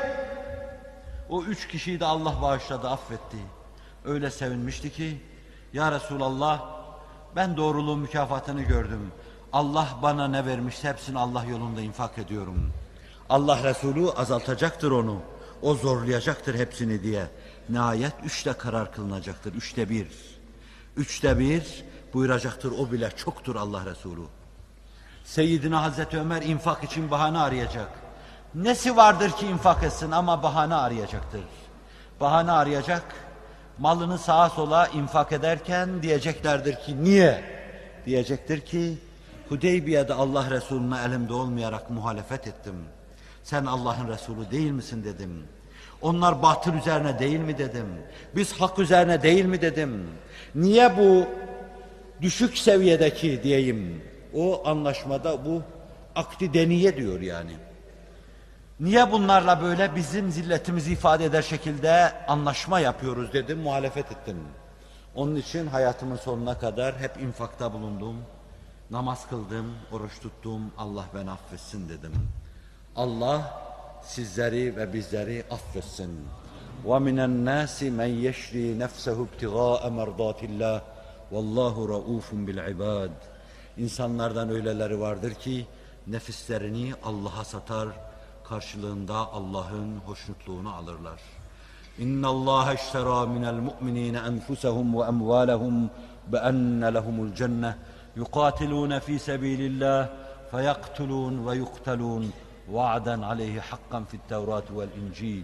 O üç kişiyi de Allah bağışladı, affetti. Öyle sevinmişti ki, ya Resulallah ben doğruluğun mükafatını gördüm. Allah bana ne vermişse hepsini Allah yolunda infak ediyorum. Allah Resulü azaltacaktır onu. O zorlayacaktır hepsini diye. Nihayet üçte karar kılınacaktır. Üçte bir. Üçte bir buyuracaktır. O bile çoktur Allah Resulü. Seyyidina Hazreti Ömer infak için bahane arayacak. Nesi vardır ki infak etsin ama bahane arayacaktır. Bahane arayacak. Malını sağa sola infak ederken diyeceklerdir ki niye? Diyecektir ki Hudeybiye'de Allah Resulüne elimde olmayarak muhalefet ettim. Sen Allah'ın Resulü değil misin dedim. Onlar batıl üzerine değil mi dedim. Biz hak üzerine değil mi dedim. Niye bu düşük seviyedeki diyeyim o anlaşmada bu akdi deniye diyor yani. Niye bunlarla böyle bizim zilletimizi ifade eder şekilde anlaşma yapıyoruz dedim, muhalefet ettim. Onun için hayatımın sonuna kadar hep infakta bulundum. Namaz kıldım, oruç tuttum, Allah beni affetsin dedim. Allah sizleri ve bizleri affetsin. وَمِنَ النَّاسِ مَنْ يَشْرِي نَفْسَهُ ابْتِغَاءَ مَرْضَاتِ اللّٰهِ وَاللّٰهُ رَؤُوفٌ بِالْعِبَادِ. İnsanlardan öyleleri vardır ki nefislerini Allah'a satar, karşılığında Allah'ın hoşnutluğunu alırlar. اِنَّ اللّٰهَ اشْتَرَى مِنَ الْمُؤْمِنِينَ أَنْفُسَهُمْ وَأَمْوَالَهُمْ بِأَنَّ لَهُمُ الْجَنَّةِ يُقَاتِلُونَ فِي سَب۪يلِ اللّٰهِ فَيَقْتُلُونَ وَيُقْتَلُونَ وَعْدًا عَلَيْهِ حَقًّا فِي التَّوْرَاتِ وَالْاِنْجِيلِ.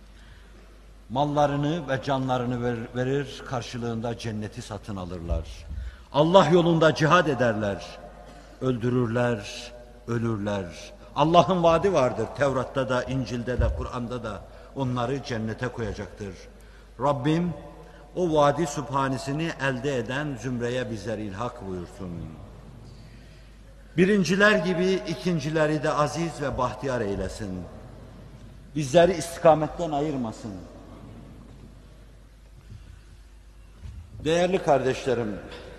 Mallarını ve canlarını ver, verir, karşılığında cenneti satın alırlar. Allah yolunda cihad ederler, öldürürler, ölürler. Allah'ın vaadi vardır, Tevrat'ta da, İncil'de de, Kur'an'da da onları cennete koyacaktır. Rabbim o vaadi sübhanesini elde eden zümreye bizler ilhak buyursun. Birinciler gibi ikincileri de aziz ve bahtiyar eylesin. Bizleri istikametten ayırmasın. Değerli kardeşlerim,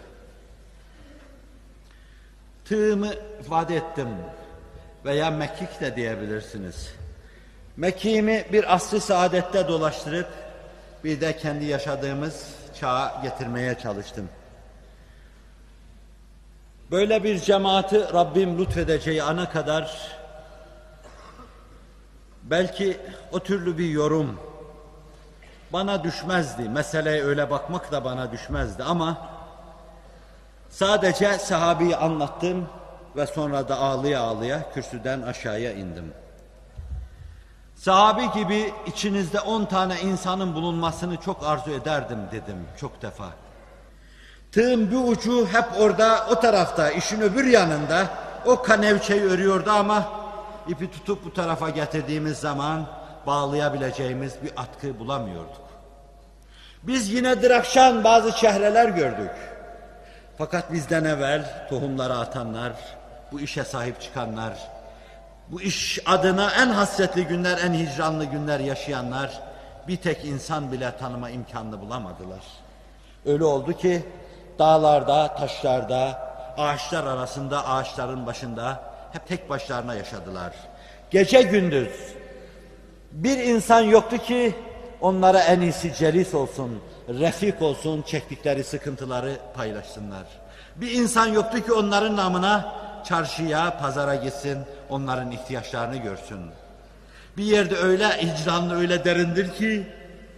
tığımı ifade ettim veya mekik de diyebilirsiniz. Mekiğimi bir asr-ı saadette dolaştırıp bir de kendi yaşadığımız çağa getirmeye çalıştım. Böyle bir cemaati Rabbim lütfedeceği ana kadar belki o türlü bir yorum bana düşmezdi. Meseleye öyle bakmak da bana düşmezdi ama sadece sahabeyi anlattım ve sonra da ağlıya ağlıya kürsüden aşağıya indim. Sahabi gibi içinizde on tane insanın bulunmasını çok arzu ederdim dedim çok defa. Tığın bir ucu hep orada o tarafta, işin öbür yanında o kanevçeyi örüyordu ama ipi tutup bu tarafa getirdiğimiz zaman bağlayabileceğimiz bir atkı bulamıyorduk. Biz yine Drakşan bazı çehreler gördük. Fakat bizden evvel tohumları atanlar, bu işe sahip çıkanlar, bu iş adına en hasretli günler, en hicranlı günler yaşayanlar bir tek insan bile tanıma imkanını bulamadılar. Öyle oldu ki dağlarda, taşlarda, ağaçlar arasında, ağaçların başında hep tek başlarına yaşadılar. Gece gündüz bir insan yoktu ki onlara en iyisi celis olsun, refik olsun, çektikleri sıkıntıları paylaşsınlar. Bir insan yoktu ki onların namına çarşıya, pazara gitsin, onların ihtiyaçlarını görsün. Bir yerde öyle hicranlı, öyle derindir ki,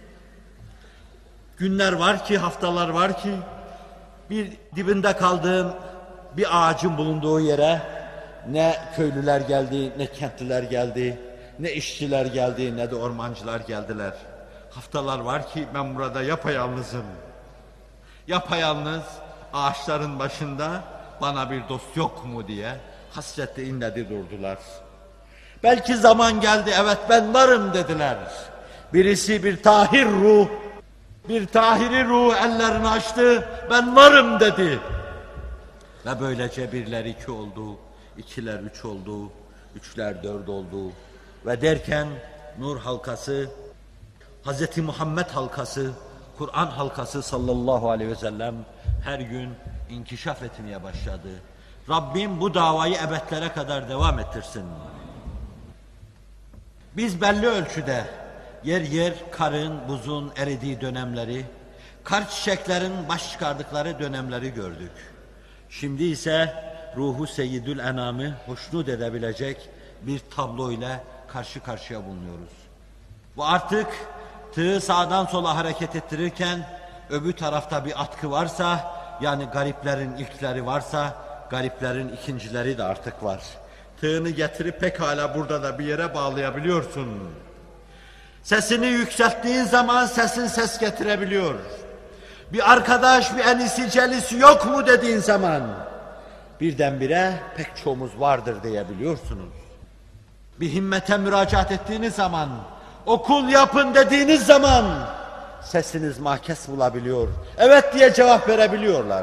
günler var ki, haftalar var ki, bir dibinde kaldığın bir ağacın bulunduğu yere ne köylüler geldi, ne kentliler geldi, ne işçiler geldi, ne de ormancılar geldiler. Haftalar var ki ben burada yapayalnızım. Yapayalnız ağaçların başında bana bir dost yok mu diye hasretle inledi durdular. Belki zaman geldi, evet ben varım dediler. Birisi bir tahir ruh, bir tahiri ruh ellerini açtı, ben varım dedi. Ve böylece birler iki oldu, ikiler üç oldu, üçler dört oldu. Ve derken nur halkası, Hazreti Muhammed halkası, Kur'an halkası sallallahu aleyhi ve sellem her gün inkişaf etmeye başladı. Rabbim bu davayı ebedlere kadar devam ettirsin. Biz belli ölçüde yer yer karın, buzun eridiği dönemleri, kar çiçeklerin baş çıkardıkları dönemleri gördük. Şimdi ise ruhu seyyidül enamı hoşnut edebilecek bir tablo ile karşı karşıya bulunuyoruz. Bu artık tığı sağdan sola hareket ettirirken öbür tarafta bir atkı varsa, yani gariplerin ilkleri varsa, gariplerin ikincileri de artık var. Tığını getirip pekala burada da bir yere bağlayabiliyorsun. Sesini yükselttiğin zaman sesin ses getirebiliyor. Bir arkadaş, bir enisi celisi yok mu dediğin zaman birdenbire pek çoğumuz vardır diyebiliyorsunuz. Bir himmete müracaat ettiğiniz zaman, okul yapın dediğiniz zaman sesiniz mahkes bulabiliyor. Evet diye cevap verebiliyorlar.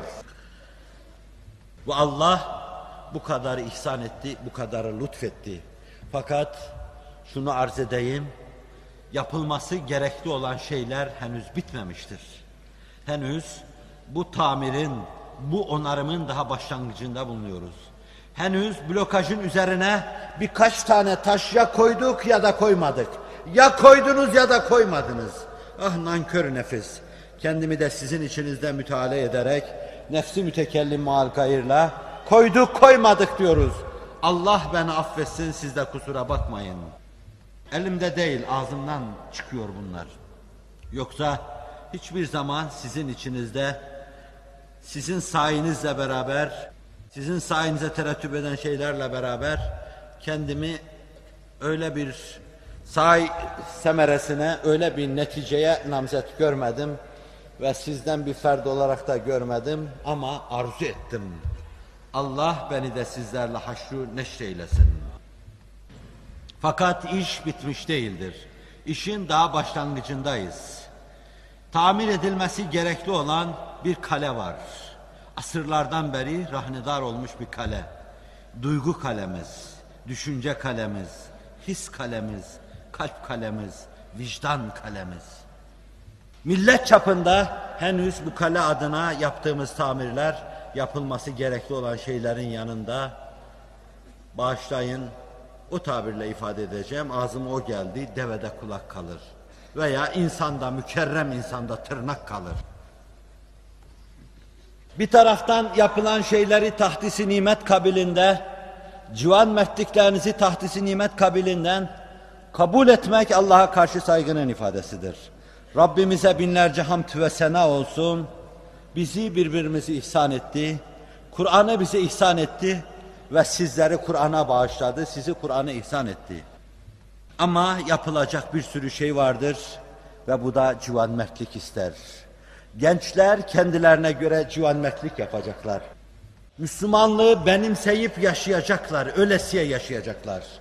Ve Allah bu kadar ihsan etti, bu kadar lütfetti. Fakat şunu arz edeyim, yapılması gerekli olan şeyler henüz bitmemiştir. Henüz bu tamirin, bu onarımın daha başlangıcında bulunuyoruz. Henüz blokajın üzerine birkaç tane taş ya koyduk ya da koymadık. Ya koydunuz ya da koymadınız. Ah nankör nefis. Kendimi de sizin içinizde müteala ederek nefsi mütekellim maal gayırla koyduk koymadık diyoruz. Allah beni affetsin, siz de kusura bakmayın. Elimde değil, ağzımdan çıkıyor bunlar. Yoksa hiçbir zaman sizin içinizde, sizin sayenizle beraber, sizin sayenize terettüp eden şeylerle beraber kendimi öyle bir say semeresine, öyle bir neticeye namzet görmedim ve sizden bir ferd olarak da görmedim ama arzu ettim. Allah beni de sizlerle haşru neşreylesin. Fakat iş bitmiş değildir. İşin daha başlangıcındayız. Tamir edilmesi gerekli olan bir kale var. Asırlardan beri rahnedar olmuş bir kale. Duygu kalemiz, düşünce kalemiz, his kalemiz, kalp kalemiz, vicdan kalemiz. Millet çapında henüz bu kale adına yaptığımız tamirler, yapılması gerekli olan şeylerin yanında, bağışlayın, o tabirle ifade edeceğim, ağzıma o geldi, devede kulak kalır. Veya insanda, mükerrem insanda tırnak kalır. Bir taraftan yapılan şeyleri tahdis-i nimet kabilində, civan mertliklerinizi tahdis-i nimet kabilinden kabul etmek Allah'a karşı saygının ifadesidir. Rabbimize binlerce hamd ve sena olsun. Bizi birbirimizi ihsan etti. Kur'an'ı bize ihsan etti ve sizleri Kur'an'a bağışladı. Sizi Kur'an'a ihsan etti. Ama yapılacak bir sürü şey vardır ve bu da civan mertlik ister. Gençler kendilerine göre civan mertlik yapacaklar. Müslümanlığı benimseyip yaşayacaklar, ölesiye yaşayacaklar.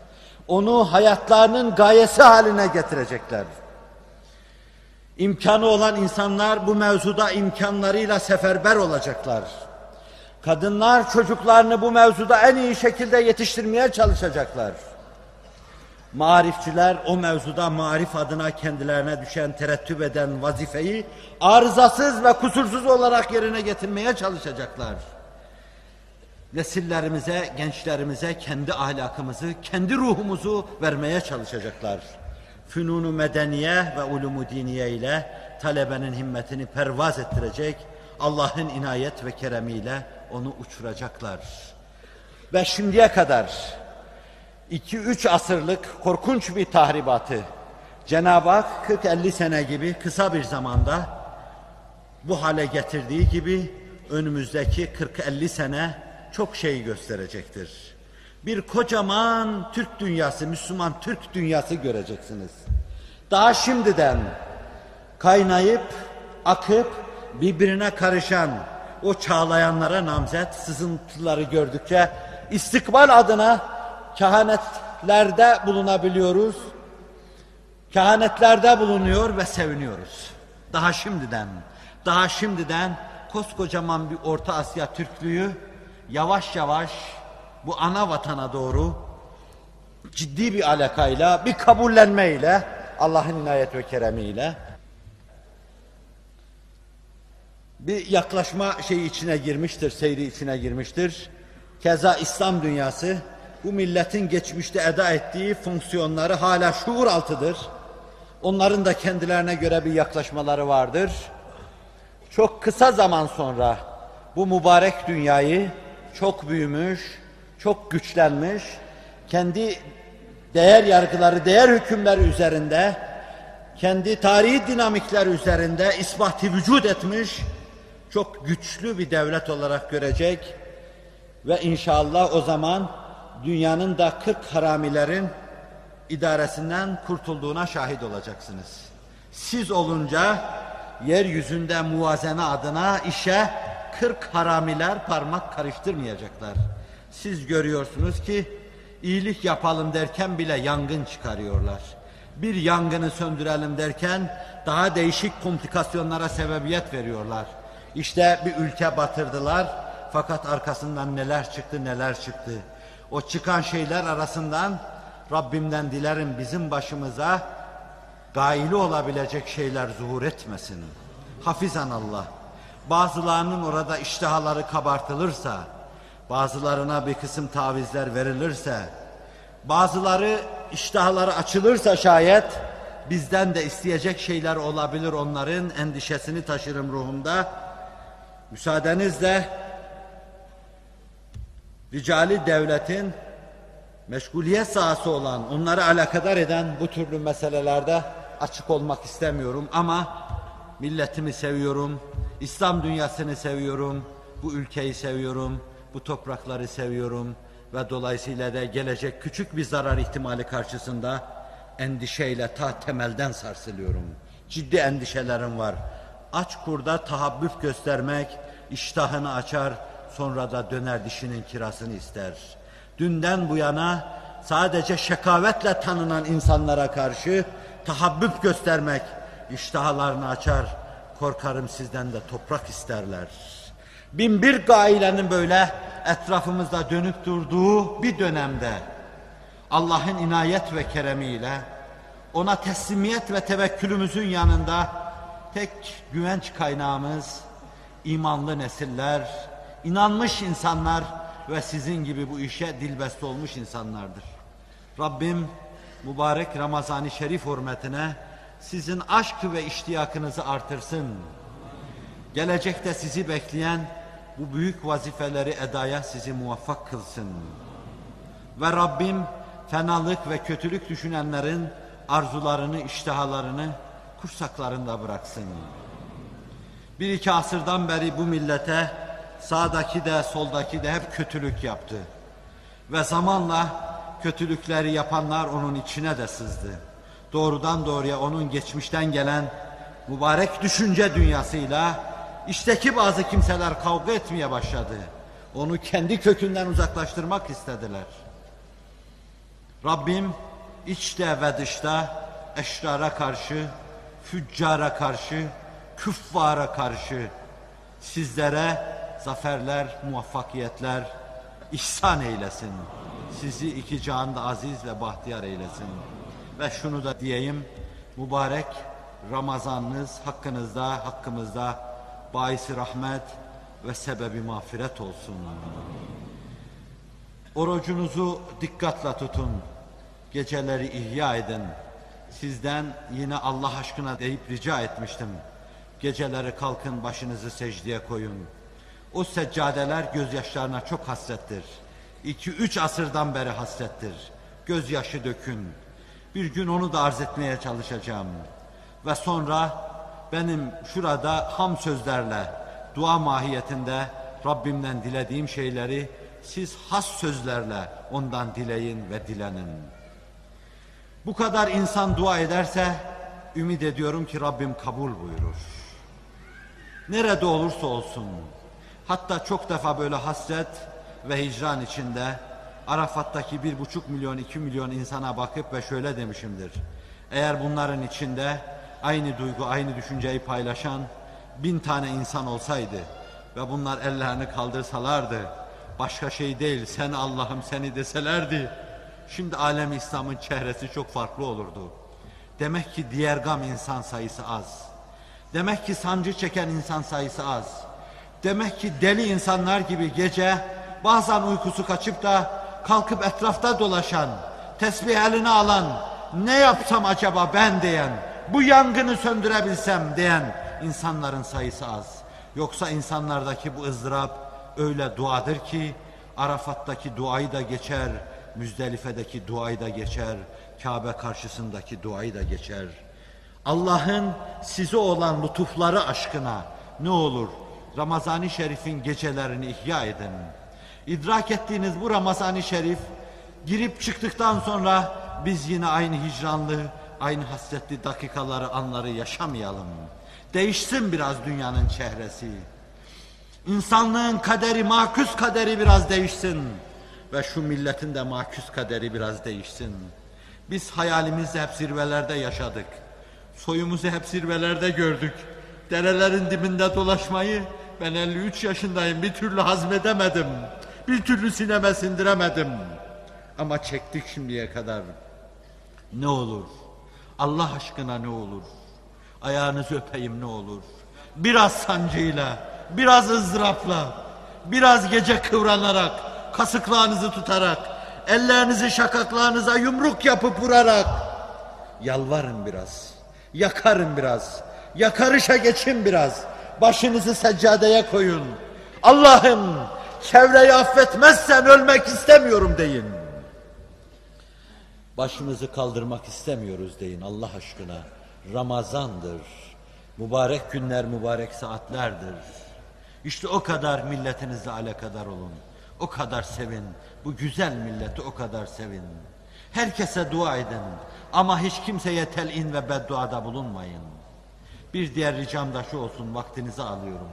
Onu hayatlarının gayesi haline getirecekler. İmkanı olan insanlar bu mevzuda imkanlarıyla seferber olacaklar. Kadınlar çocuklarını bu mevzuda en iyi şekilde yetiştirmeye çalışacaklar. Marifçiler o mevzuda marif adına kendilerine düşen, terettüp eden vazifeyi arızasız ve kusursuz olarak yerine getirmeye çalışacaklar. Nesillerimize, gençlerimize kendi ahlakımızı, kendi ruhumuzu vermeye çalışacaklar. Fünun-u medeniye ve ulum-u diniye ile talebenin himmetini pervaz ettirecek, Allah'ın inayet ve keremiyle onu uçuracaklar. Ve şimdiye kadar iki üç asırlık korkunç bir tahribatı Cenab-ı Hak kırk elli sene gibi kısa bir zamanda bu hale getirdiği gibi önümüzdeki kırk elli sene çok şey gösterecektir. Bir kocaman Türk dünyası, Müslüman Türk dünyası göreceksiniz. Daha şimdiden kaynayıp, akıp, birbirine karışan o çağlayanlara namzet sızıntıları gördükçe istikbal adına kehanetlerde bulunabiliyoruz. Kehanetlerde bulunuyor ve seviniyoruz. Daha şimdiden, daha şimdiden koskocaman bir Orta Asya Türklüğü yavaş yavaş bu ana vatana doğru ciddi bir alakayla, bir kabullenmeyle, Allah'ın inayet ve keremiyle bir yaklaşma şeyi içine girmiştir, seyri içine girmiştir. Keza İslam dünyası bu milletin geçmişte eda ettiği fonksiyonları hala şuur altıdır. Onların da kendilerine göre bir yaklaşmaları vardır. Çok kısa zaman sonra bu mübarek dünyayı çok büyümüş, çok güçlenmiş, kendi değer yargıları, değer hükümleri üzerinde, kendi tarihi dinamikler üzerinde isbati vücut etmiş, çok güçlü bir devlet olarak görecek ve inşallah o zaman dünyanın da kırk haramilerin idaresinden kurtulduğuna şahit olacaksınız. Siz olunca yeryüzünde muvazene adına işe kırk haramiler parmak karıştırmayacaklar. Siz görüyorsunuz ki iyilik yapalım derken bile yangın çıkarıyorlar. Bir yangını söndürelim derken daha değişik komplikasyonlara sebebiyet veriyorlar. İşte bir ülke batırdılar fakat arkasından neler çıktı neler çıktı. O çıkan şeyler arasından Rabbimden dilerim bizim başımıza gaili olabilecek şeyler zuhur etmesin. Hafizan Allah. Bazılarının orada iştihaları kabartılırsa, bazılarına bir kısım tavizler verilirse, bazıları iştahları açılırsa şayet bizden de isteyecek şeyler olabilir, onların endişesini taşırım ruhumda. Müsaadenizle ricali devletin meşguliyet sahası olan, onları alakadar eden bu türlü meselelerde açık olmak istemiyorum ama milletimi seviyorum, İslam dünyasını seviyorum, bu ülkeyi seviyorum, bu toprakları seviyorum ve dolayısıyla da gelecek küçük bir zarar ihtimali karşısında endişeyle ta temelden sarsılıyorum. Ciddi endişelerim var. Aç kurda tahabbüp göstermek iştahını açar, sonra da döner dişinin kirasını ister. Dünden bu yana sadece şekavetle tanınan insanlara karşı tahabbüp göstermek iştahlarını açar, korkarım sizden de toprak isterler. Bin bir gailenin böyle etrafımızda dönüp durduğu bir dönemde Allah'ın inayet ve keremiyle ona teslimiyet ve tevekkülümüzün yanında tek güvenç kaynağımız imanlı nesiller, inanmış insanlar ve sizin gibi bu işe dilbeste olmuş insanlardır. Rabbim mübarek Ramazan-ı Şerif hürmetine sizin aşk ve iştiyakınızı artırsın. Gelecekte sizi bekleyen bu büyük vazifeleri edaya sizi muvaffak kılsın. Ve Rabbim fenalık ve kötülük düşünenlerin arzularını, iştihalarını kursaklarında bıraksın. Bir iki asırdan beri bu millete sağdaki de soldaki de hep kötülük yaptı. Ve zamanla kötülükleri yapanlar onun içine de sızdı. Doğrudan doğruya onun geçmişten gelen mübarek düşünce dünyasıyla işteki bazı kimseler kavga etmeye başladı. Onu kendi kökünden uzaklaştırmak istediler. Rabbim içte ve dışta eşrara karşı, füccara karşı, küffara karşı sizlere zaferler, muvaffakiyetler ihsan eylesin. Sizi iki cihanda aziz ve bahtiyar eylesin. Ve şunu da diyeyim, mübarek Ramazanınız hakkınızda, hakkımızda baisi rahmet ve sebebi mağfiret olsun. Orucunuzu dikkatle tutun, geceleri ihya edin. Sizden yine Allah aşkına deyip rica etmiştim. Geceleri kalkın, başınızı secdeye koyun. O seccadeler gözyaşlarına çok hasrettir. İki üç asırdan beri hasrettir. Gözyaşı dökün. Bir gün onu da arz etmeye çalışacağım. Ve sonra benim şurada ham sözlerle, dua mahiyetinde Rabbimden dilediğim şeyleri siz has sözlerle ondan dileyin ve dilenin. Bu kadar insan dua ederse ümit ediyorum ki Rabbim kabul buyurur. Nerede olursa olsun, hatta çok defa böyle hasret ve hicran içinde Arafat'taki bir buçuk milyon, iki milyon insana bakıp ve şöyle demişimdir. Eğer bunların içinde aynı duygu, aynı düşünceyi paylaşan bin tane insan olsaydı ve bunlar ellerini kaldırsalardı, başka şey değil, sen Allah'ım seni deselerdi, şimdi alem İslam'ın çehresi çok farklı olurdu. Demek ki diğer gam insan sayısı az. Demek ki sancı çeken insan sayısı az. Demek ki deli insanlar gibi gece bazen uykusu kaçıp da kalkıp etrafta dolaşan, tesbih eline alan, ne yapsam acaba ben diyen, bu yangını söndürebilsem diyen insanların sayısı az. Yoksa insanlardaki bu ızdırap öyle duadır ki Arafat'taki duayı da geçer, Müzdelife'deki duayı da geçer, Kabe karşısındaki duayı da geçer. Allah'ın size olan lütufları aşkına ne olur Ramazan-ı Şerif'in gecelerini ihya edin. İdrak ettiğiniz bu Ramazan-ı Şerif girip çıktıktan sonra biz yine aynı hicranlı, aynı hasretli dakikaları, anları yaşamayalım. Değişsin biraz dünyanın çehresi. İnsanlığın kaderi, maküs kaderi biraz değişsin. Ve şu milletin de maküs kaderi biraz değişsin. Biz hayalimizde hep zirvelerde yaşadık. Soyumuzu hep zirvelerde gördük. Derelerin dibinde dolaşmayı ben elli üç yaşındayım, bir türlü hazmedemedim. Bir türlü sineme sindiremedim. Ama çektik şimdiye kadar. Ne olur? Allah aşkına ne olur? Ayağınızı öpeyim ne olur? Biraz sancıyla, biraz ızdırapla, biraz gece kıvranarak, kasıklarınızı tutarak, ellerinizi şakaklarınıza yumruk yapıp vurarak yalvarın biraz, yakarın biraz, yakarışa geçin biraz, başınızı seccadeye koyun. Allah'ım çevreyi affetmezsen ölmek istemiyorum deyin. Başımızı kaldırmak istemiyoruz deyin Allah aşkına. Ramazandır. Mübarek günler, mübarek saatlerdir. İşte o kadar milletinizle alakadar olun. O kadar sevin. Bu güzel milleti o kadar sevin. Herkese dua edin. Ama hiç kimseye telin ve bedduada bulunmayın. Bir diğer ricam da şu olsun, vaktinizi alıyorum.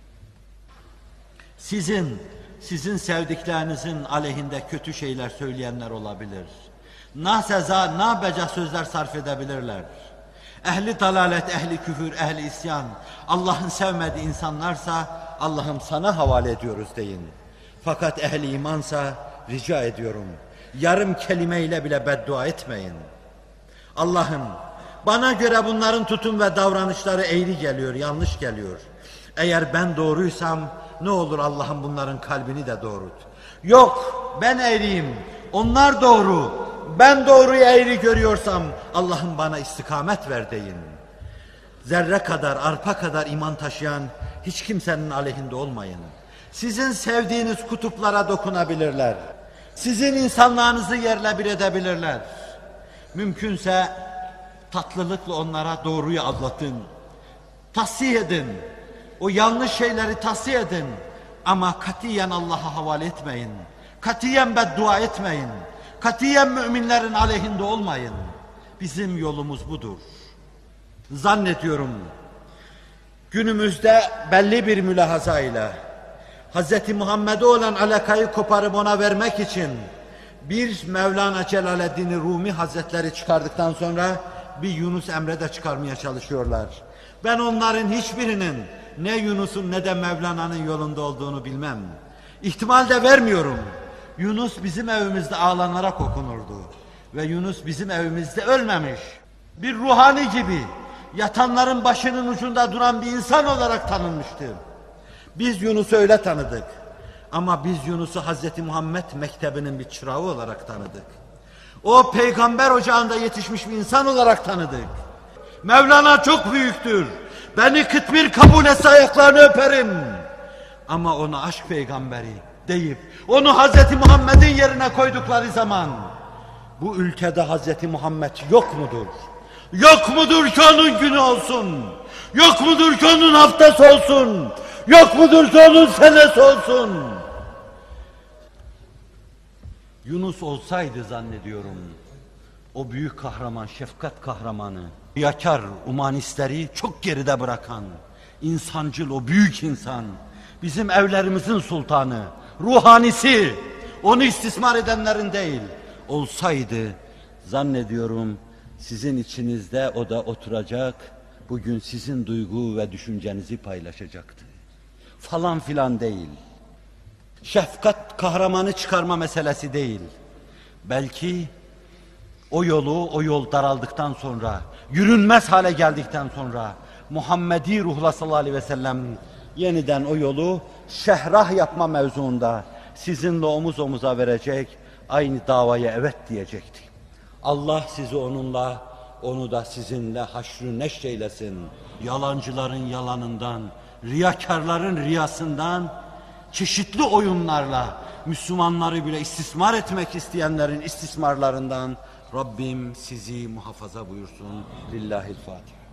Sizin, sizin sevdiklerinizin aleyhinde kötü şeyler söyleyenler olabilir. Na seza, na beca sözler sarf edebilirler. Ehli dalalet, ehli küfür, ehli isyan, Allah'ın sevmediği insanlarsa Allah'ım sana havale ediyoruz deyin. Fakat ehli imansa rica ediyorum, yarım kelimeyle bile beddua etmeyin. Allah'ım bana göre bunların tutum ve davranışları eğri geliyor, yanlış geliyor. Eğer ben doğruysam ne olur Allah'ım bunların kalbini de doğrult. Yok ben eğriyim, onlar doğru. Ben doğruyu eğri görüyorsam Allah'ım bana istikamet ver deyin. Zerre kadar, arpa kadar iman taşıyan hiç kimsenin aleyhinde olmayın. Sizin sevdiğiniz kutuplara dokunabilirler. Sizin insanlarınızı yerle bir edebilirler. Mümkünse tatlılıkla onlara doğruyu anlatın. Tahsih edin. O yanlış şeyleri tahsih edin. Ama katiyen Allah'a havale etmeyin. Katiyen beddua etmeyin. Katiyen müminlerin aleyhinde olmayın. Bizim yolumuz budur. Zannediyorum günümüzde belli bir mülahaza ile Hz. Muhammed'e olan alakayı koparıp ona vermek için Bir Mevlana Celaleddin Rumi Hazretleri çıkardıktan sonra bir Yunus Emre de çıkarmaya çalışıyorlar. Ben onların hiçbirinin ne Yunus'un ne de Mevlana'nın yolunda olduğunu bilmem. İhtimal de vermiyorum. Yunus bizim evimizde ağlanarak okunurdu. Ve Yunus bizim evimizde ölmemiş. Bir ruhani gibi yatanların başının ucunda duran bir insan olarak tanınmıştı. Biz Yunus'u öyle tanıdık. Ama biz Yunus'u Hazreti Muhammed mektebinin bir çırağı olarak tanıdık. O peygamber ocağında yetişmiş bir insan olarak tanıdık. Mevlana çok büyüktür. Beni kıtmir kabul etse ayaklarını öperim. Ama onu aşk peygamberi deyip onu Hazreti Muhammed'in yerine koydukları zaman bu ülkede Hazreti Muhammed yok mudur? Yok mudur ki onun günü olsun? Yok mudur ki onun haftası olsun? Yok mudur ki onun senesi olsun? Yunus olsaydı zannediyorum, o büyük kahraman, şefkat kahramanı, riyakar umanistleri çok geride bırakan, insancıl o büyük insan, bizim evlerimizin sultanı, ruhanisi, onu istismar edenlerin değil, olsaydı zannediyorum sizin içinizde o da oturacak, bugün sizin duygu ve düşüncenizi paylaşacaktı. Falan filan değil. Şefkat kahramanı çıkarma meselesi değil. Belki o yolu, o yol daraldıktan sonra, yürünmez hale geldikten sonra Muhammedi ruhla sallallahu aleyhi ve sellem yeniden o yolu şehrah yapma mevzuunda sizinle omuz omuza verecek, aynı davaya evet diyecekti. Allah sizi onunla, onu da sizinle haşr-ı neşr eylesin. Yalancıların yalanından, riyakarların riyasından, çeşitli oyunlarla Müslümanları bile istismar etmek isteyenlerin istismarlarından Rabbim sizi muhafaza buyursun. Lillahil Fatiha.